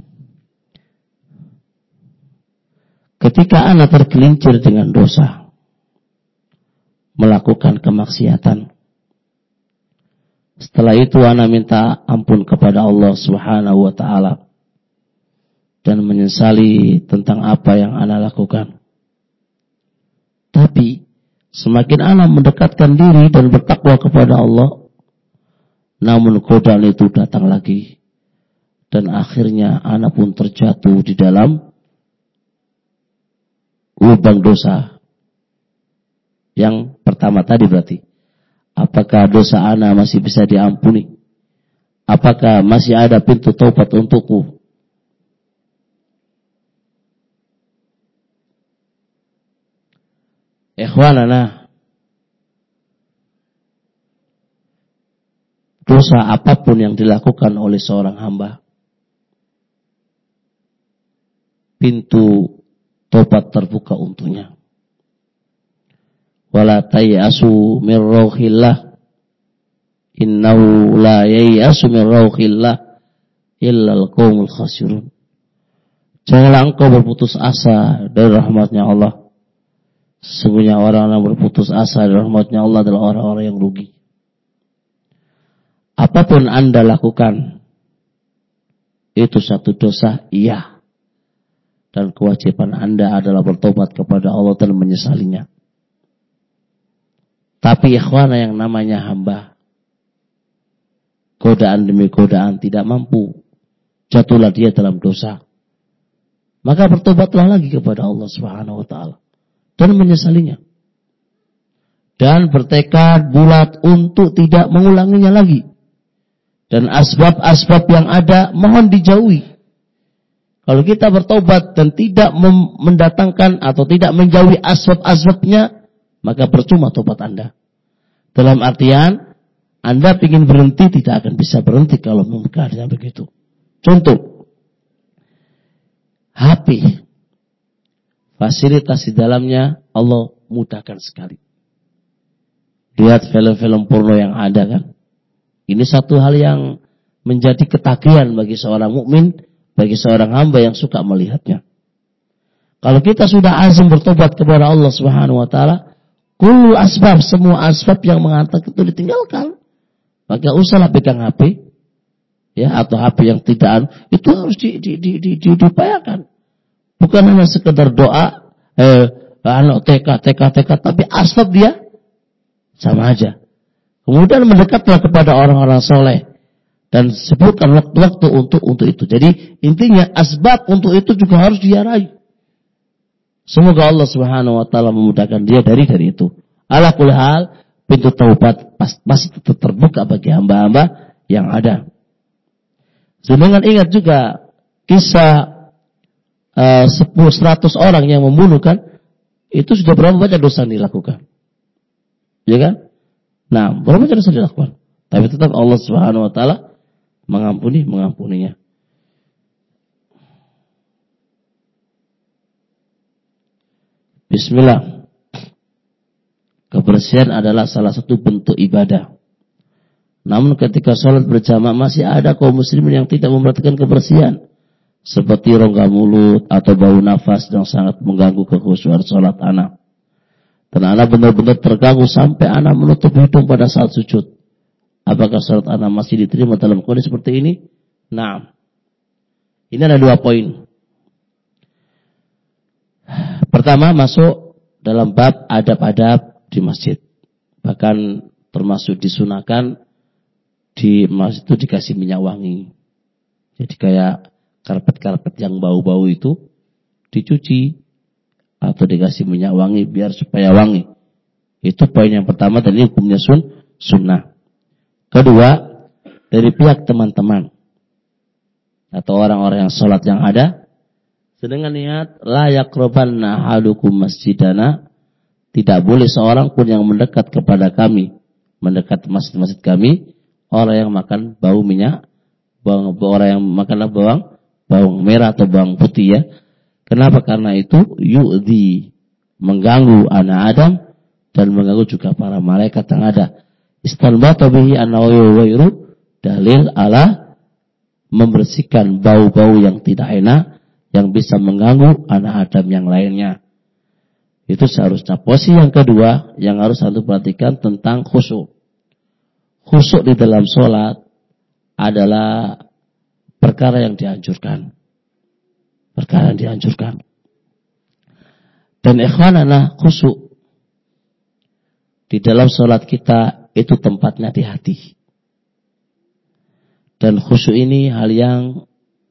Ketika anak tergelincir dengan dosa, melakukan kemaksiatan, setelah itu anak minta ampun kepada Allah Subhanahu wa taala dan menyesali tentang apa yang anak lakukan. Tapi semakin anak mendekatkan diri dan bertakwa kepada Allah, namun godaan itu datang lagi. Dan akhirnya anak pun terjatuh di dalam lubang dosa. Yang pertama tadi berarti, apakah dosa anak masih bisa diampuni? Apakah masih ada pintu taubat untukku? Ikhwanana, dosa apapun yang dilakukan oleh seorang hamba, pintu tobat terbuka untuknya. Wala tayasu min rauhillah, innahu la yayasu min rauhillah illa al-qaumul khasirun. Janganlah engkau berputus asa dari rahmatnya Allah. Sesungguhnya orang yang berputus asa dari rahmatnya Allah adalah orang-orang yang rugi. Apapun Anda lakukan, itu satu dosa, iya. Dan kewajiban Anda adalah bertobat kepada Allah dan menyesalinya. Tapi ikhwana, yang namanya hamba, godaan demi godaan tidak mampu, jatuhlah dia dalam dosa. Maka bertobatlah lagi kepada Allah Subhanahu wa taala dan menyesalinya. Dan bertekad bulat untuk tidak mengulanginya lagi. Dan asbab-asbab yang ada mohon dijauhi. Kalau kita bertobat dan tidak mendatangkan atau tidak menjauhi asbab-asbabnya, maka percuma tobat Anda. Dalam artian, Anda ingin berhenti tidak akan bisa berhenti kalau keadaannya begitu. Contoh, HP, fasilitas di dalamnya Allah mudahkan sekali. Lihat film-film porno yang ada kan. Ini satu hal yang menjadi ketagihan bagi seorang mukmin, bagi seorang hamba yang suka melihatnya. Kalau kita sudah azam bertobat kepada Allah Subhanahu wa taala, kullu asbab, semua asbab yang menghantar itu ditinggalkan. Maka usahlah pegang HP, ya, atau HP yang tidak, itu harus diupayakan. Bukan hanya sekedar doa, TK, tapi asbab dia sama aja. Kemudian mendekatlah kepada orang-orang soleh. Dan sebutkan waktu-waktu untuk itu. Jadi intinya asbab untuk itu juga harus diarai. Semoga Allah Subhanahu wa taala memudahkan dia dari itu. Ala kulli hal, pintu taubat pasti tetap terbuka bagi hamba-hamba yang ada. Jangan ingat juga kisah 100 orang yang membunuh kan, itu sudah berapa banyak dosa yang dilakukan. Ya kan? Nah, berapa banyak dosa dilakukan? Tapi tetap Allah Subhanahu wa taala mengampuninya. Bismillah. Kebersihan adalah salah satu bentuk ibadah. Namun ketika sholat berjamaah masih ada kaum muslimin yang tidak memperhatikan kebersihan. Seperti rongga mulut atau bau nafas yang sangat mengganggu kekhusyuan sholat anak. Dan anak benar-benar terganggu sampai anak menutup hidung pada saat sujud. Apakah sholat anak masih diterima dalam kondisi seperti ini? Nah, ini ada 2 poin. Pertama, masuk dalam bab adab-adab di masjid. Bahkan termasuk disunahkan di masjid itu dikasih minyak wangi. Jadi kayak karpet-karpet yang bau-bau itu dicuci atau dikasih minyak wangi biar supaya wangi. Itu poin yang pertama, dan ini hukumnya sunnah. Kedua, dari pihak teman-teman atau orang-orang yang sholat yang ada, dengan niat la yaqrabanna ahadukum masjidana, tidak boleh seorang pun yang mendekat kepada kami, mendekat masjid-masjid kami, orang yang makan bau minyak, orang yang makanlah bawang merah atau bawang putih ya. Kenapa? Karena itu yu'dhi, mengganggu anak Adam dan mengganggu juga para malaikat yang ada. Istanbata bihi an-nawawi wairu, dalil ala membersihkan bau-bau yang tidak enak yang bisa mengganggu anak Adam yang lainnya. Itu seharusnya. Posisi yang kedua yang harus satu perhatikan tentang khusyuk. Khusyuk di dalam sholat adalah perkara yang dianjurkan. Perkara yang dianjurkan. Dan ikhwanana, khusyuk di dalam sholat kita itu tempatnya di hati. Dan khusyuk ini hal yang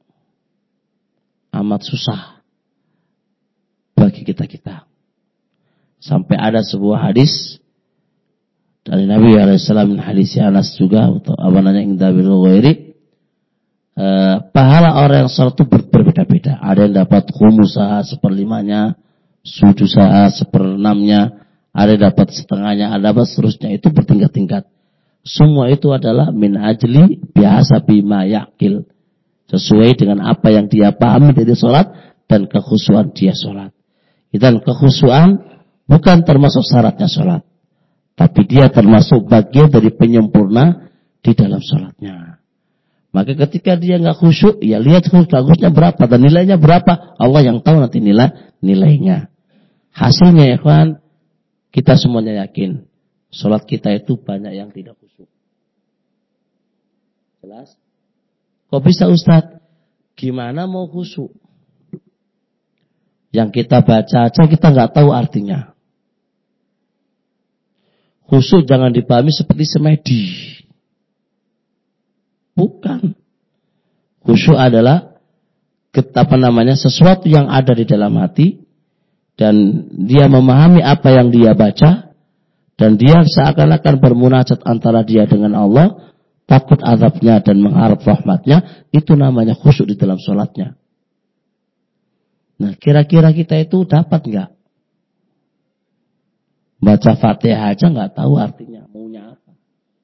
amat susah bagi kita-kita. Sampai ada sebuah hadis dari Nabi SAW, hadis Anas juga, atau apa namanya, inda bil ghairi, pahala orang yang salat itu berbeda-beda. Ada yang dapat khumusaha, seperlimanya, sudusaha, seperenamnya, ada yang dapat setengahnya, ada dapat seterusnya. Itu bertingkat-tingkat. Semua itu adalah min ajli biasa bima yakil, sesuai dengan apa yang dia pahami dari salat dan kekhusyuan dia salat. Dan kekhusyuan bukan termasuk syaratnya salat, tapi dia termasuk bagian dari penyempurna di dalam salatnya. Maka ketika dia nggak khusyuk, ya lihat bagusnya berapa dan nilainya berapa. Allah yang tahu nanti nilainya. Hasilnya ya kawan, kita semuanya yakin salat kita itu banyak yang tidak khusyuk. Jelas? Kok bisa Ustaz? Gimana mau khusyuk? Yang kita baca aja kita nggak tahu artinya. Khusyuk jangan dipahami seperti semedi. Bukan. Khusyuk adalah sesuatu yang ada di dalam hati dan dia memahami apa yang dia baca dan dia seakan-akan bermunajat antara dia dengan Allah, takut azabnya dan mengharap rahmatnya. Itu namanya khusyuk di dalam sholatnya. Nah, kira-kira kita itu dapat nggak? Baca Fatihah aja nggak tahu artinya, maunya apa.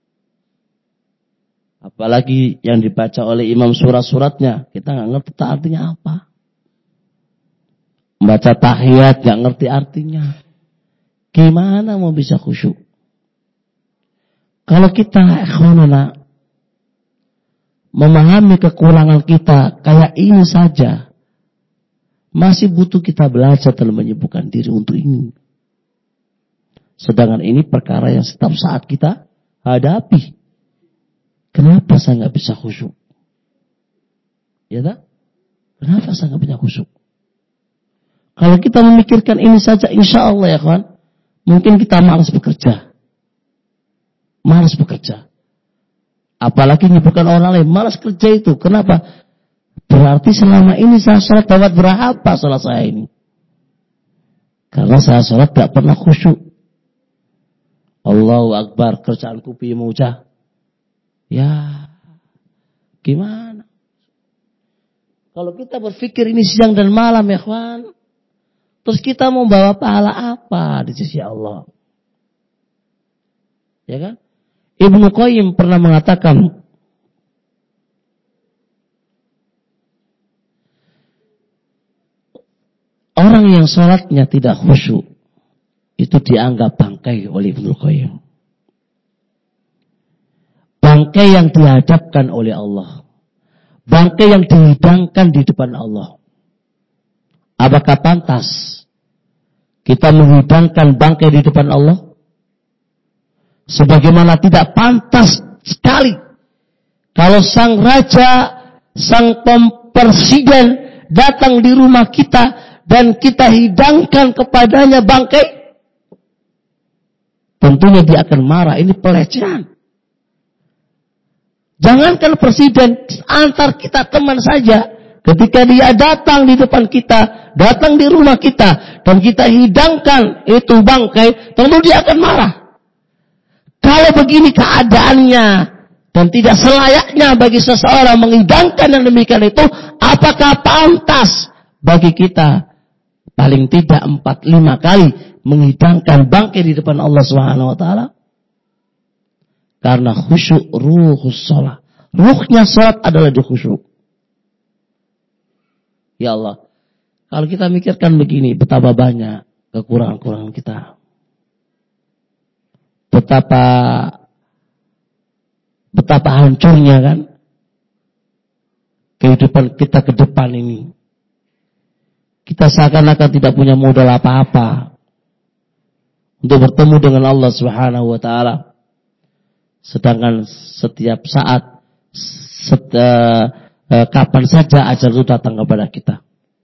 Apalagi yang dibaca oleh imam surat-suratnya, kita nggak ngerti artinya apa. Baca tahiyat nggak ngerti artinya. Gimana mau bisa khusyuk? Kalau kita ikhwanana memahami kekurangan kita kayak ini saja, masih butuh kita belajar dalam menyibukkan diri untuk ini. Sedangkan ini perkara yang setiap saat kita hadapi. Kenapa saya nggak bisa khusyuk? Ya tak? Kenapa saya nggak bisa khusyuk? Kalau kita memikirkan ini saja, insya Allah ya kawan, mungkin kita malas bekerja. Malas bekerja. Apalagi menyibukkan orang lain, malas kerja itu. Kenapa? Berarti selama ini saya sholat dapat berapa sholat saya ini? Karena saya sholat gak pernah khusyuk. Allahu Akbar, kerjaanku piye maucah. Ya, gimana? Kalau kita berpikir ini siang dan malam ya kawan, terus kita mau bawa pahala apa di sisi Allah? Ya kan? Ibnu Qayyim pernah mengatakan, orang yang sholatnya tidak khusyuk itu dianggap bangkai oleh Ibnu Qayyim. Bangkai yang dihadapkan oleh Allah. Bangkai yang dihidangkan di depan Allah. Apakah pantas kita menghidangkan bangkai di depan Allah? Sebagaimana tidak pantas sekali kalau sang raja, sang presiden datang di rumah kita dan kita hidangkan kepadanya bangkai. Tentunya dia akan marah. Ini pelecehan. Jangankan presiden, antar kita teman saja, ketika dia datang di depan kita, datang di rumah kita, dan kita hidangkan itu bangkai, tentu dia akan marah. Kalau begini keadaannya, dan tidak selayaknya bagi seseorang menghidangkan yang demikian itu, apakah pantas bagi kita paling tidak 4-5 kali menghidangkan bangkai di depan Allah Subhanahu wa taala? Karena khusyuk ruhus shalah. Ruhnya salat adalah di khusyuk. Ya Allah, kalau kita mikirkan begini, betapa banyak kekurangan-kekurangan kita. Betapa hancurnya kan kehidupan kita ke depan ini. Kita seakan-akan tidak punya modal apa-apa untuk bertemu dengan Allah Subhanahu wa taala. Sedangkan setiap saat kapan saja ajal itu datang kepada kita.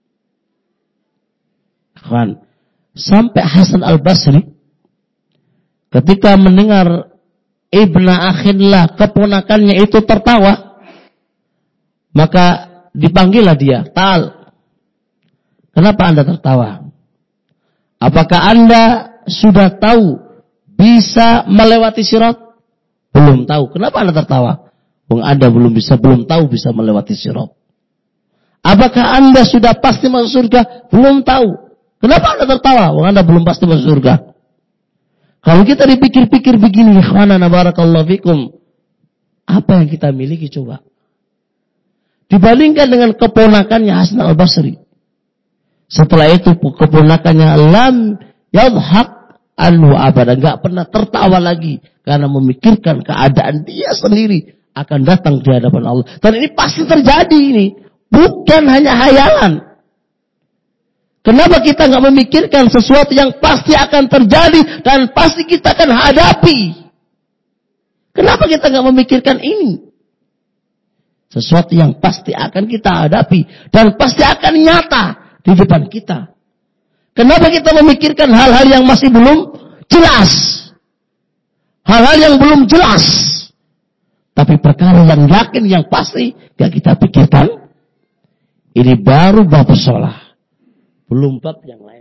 Kan sampai Hasan Al-Basri ketika mendengar Ibnu Akhillah, keponakannya itu tertawa, maka dipanggillah dia, "Tal, kenapa Anda tertawa? Apakah Anda sudah tahu bisa melewati sirat?" "Belum tahu." "Kenapa Anda tertawa?" "Wong Anda belum tahu bisa melewati sirat." "Apakah Anda sudah pasti masuk surga?" "Belum tahu." "Kenapa Anda tertawa?" "Wong Anda belum pasti masuk surga." Kalau kita dipikir-pikir begini, ikhwanana barakallahu fikum, apa yang kita miliki coba? Dibandingkan dengan keponakannya Hasan Al-Basri. Setelah itu keponakannya lam yadhhak anhu abada, enggak pernah tertawa lagi karena memikirkan keadaan dia sendiri akan datang di hadapan Allah. Dan ini pasti terjadi ini, bukan hanya hayalan. Kenapa kita nggak memikirkan sesuatu yang pasti akan terjadi dan pasti kita akan hadapi? Kenapa kita nggak memikirkan ini? Sesuatu yang pasti akan kita hadapi dan pasti akan nyata di depan kita. Kenapa kita memikirkan hal-hal yang masih belum jelas? Hal-hal yang belum jelas. Tapi perkara yang yakin, yang pasti nggak kita pikirkan. Ini baru bab shalah. Belum bab yang lain.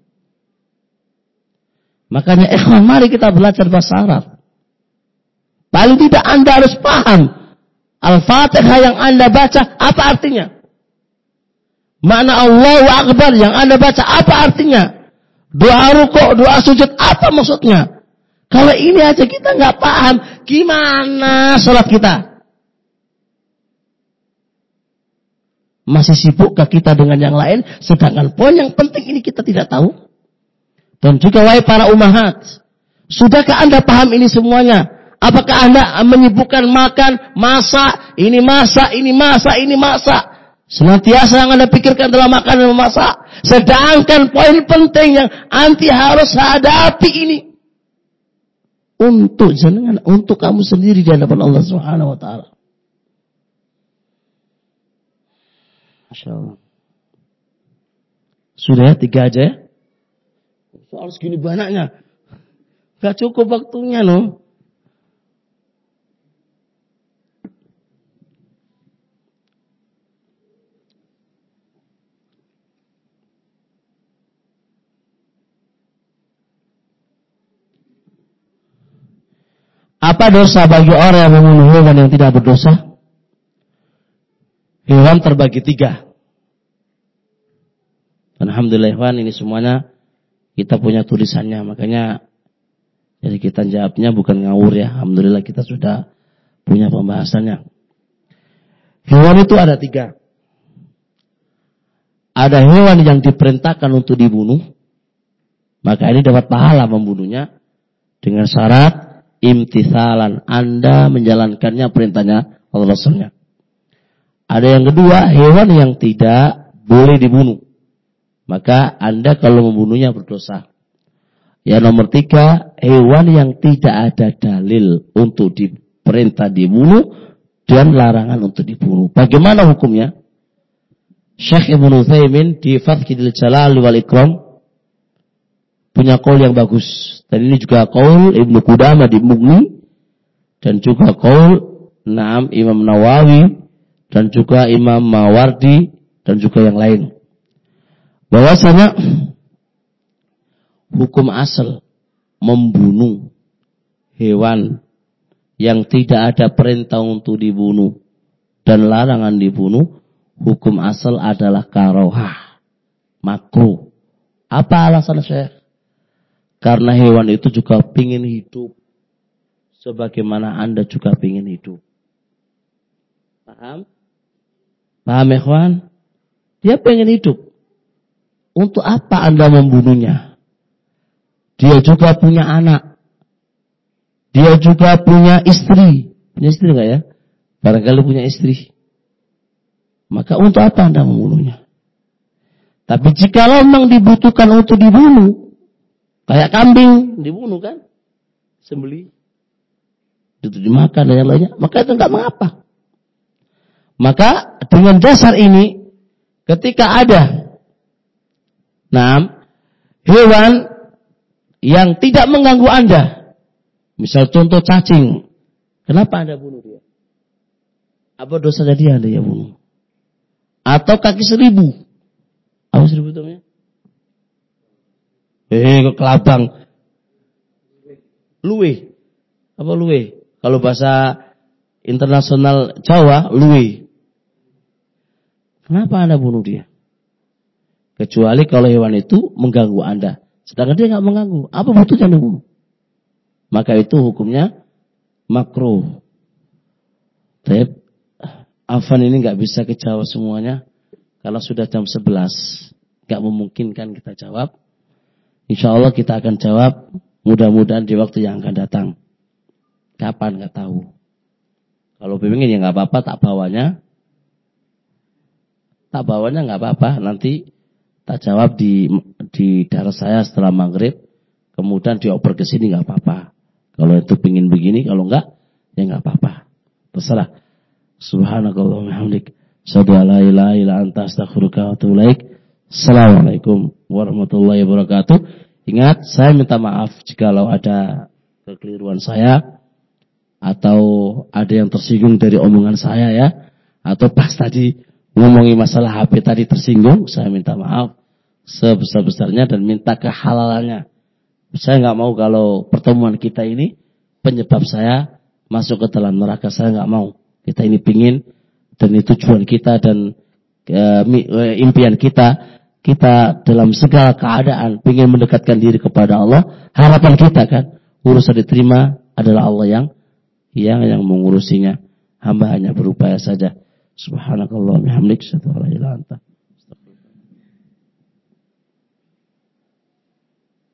Makanya ikhwan, mari kita belajar bahasa Arab. Paling tidak Anda harus paham Al-Fatihah yang Anda baca apa artinya. Makna Allahu Akbar yang Anda baca apa artinya. Doa rukuk, doa sujud apa maksudnya. Kalau ini aja kita nggak paham, gimana sholat kita? Masih sibukkah kita dengan yang lain? Sedangkan poin yang penting ini kita tidak tahu. Dan juga wahai para ummahat, sudahkah Anda paham ini semuanya? Apakah Anda menyibukkan makan, masak, ini masak, ini masak, ini masak? Senantiasa yang Anda pikirkan adalah makan dan memasak. Sedangkan poin penting yang anti harus hadapi ini untuk jenengan, untuk kamu sendiri di hadapan Allah Subhanahu wa taala. Masya Allah. Sudah ya, 3 aja ya. Soal segini banyaknya. Gak cukup waktunya loh. Apa dosa bagi orang yang membunuh hewan yang tidak berdosa? Hewan terbagi 3. Alhamdulillah hewan ini semuanya kita punya tulisannya. Makanya jadi kita jawabnya bukan ngawur ya. Alhamdulillah kita sudah punya pembahasannya. Hewan itu ada 3. Ada hewan yang diperintahkan untuk dibunuh. Maka ini dapat pahala membunuhnya. Dengan syarat imtithalan, Anda menjalankannya perintahnya Allah Rasulnya. Ada yang kedua, hewan yang tidak boleh dibunuh. Maka Anda kalau membunuhnya berdosa. Yang nomor 3, hewan yang tidak ada dalil untuk diperintah dibunuh dan larangan untuk dibunuh. Bagaimana hukumnya? Syekh Ibnu Utsaimin di Fathul Jalal wal Ikram punya qaul yang bagus. Dan ini juga qaul Ibnu Qudamah di Mughni dan juga qaul Imam Nawawi dan juga Imam Mawardi dan juga yang lain. Bahwasanya hukum asal membunuh hewan yang tidak ada perintah untuk dibunuh dan larangan dibunuh, hukum asal adalah karohah, makruh. Apa alasan Syekh? Karena hewan itu juga pingin hidup sebagaimana Anda juga pingin hidup. Paham? Paham ya kawan? Dia pengen hidup. Untuk apa Anda membunuhnya? Dia juga punya anak. Dia juga punya istri. Punya istri enggak ya? Barangkali punya istri. Maka untuk apa Anda membunuhnya? Tapi jika memang dibutuhkan untuk dibunuh, kayak kambing dibunuh kan? Sembelih. Itu dimakan dan yang lainnya. Maka itu enggak mengapa. Maka dengan dasar ini, ketika ada hewan yang tidak mengganggu Anda, misal contoh cacing, kenapa Anda bunuh dia? Apa dosanya dia Anda yang bunuh? Atau kaki 1000? Apa 1000 namanya? Kelabang. Luwe. Apa luwe? Kalau bahasa internasional Jawa, luwe. Kenapa Anda bunuh dia? Kecuali kalau hewan itu mengganggu Anda. Sedangkan dia nggak mengganggu. Apa butuhnya Anda bunuh? Maka itu hukumnya makruh. Tapi Afan ini nggak bisa kejawab semuanya. Kalau sudah jam 11, nggak memungkinkan kita jawab. Insya Allah kita akan jawab. Mudah-mudahan di waktu yang akan datang. Kapan nggak tahu. Kalau pengen ya nggak apa-apa, tak bawanya nggak apa-apa. Nanti tak jawab di daras saya setelah maghrib. Kemudian dioper ke sini nggak apa-apa. Kalau itu pengen begini, kalau nggak ya nggak apa-apa. Terserah. Subhanakallahumma hamdik. Asyhadu an la ilaha illa anta astaghfiruka wa atubu ilaik. Assalamualaikum warahmatullahi wabarakatuh. Ingat, saya minta maaf jikalau ada kekeliruan saya atau ada yang tersinggung dari omongan saya ya, atau pas tadi ngomongi masalah HP tadi tersinggung, saya minta maaf sebesar-besarnya dan minta kehalalannya. Saya nggak mau kalau pertemuan kita ini penyebab saya masuk ke dalam neraka. Saya nggak mau. Kita ini pingin, dan itu tujuan kita dan impian kita dalam segala keadaan pingin mendekatkan diri kepada Allah. Harapan kita kan urusan diterima adalah Allah yang mengurusinya. Hamba hanya berupaya saja. Subhanakallahumma hamdik, asyhadu an la ilaha illa anta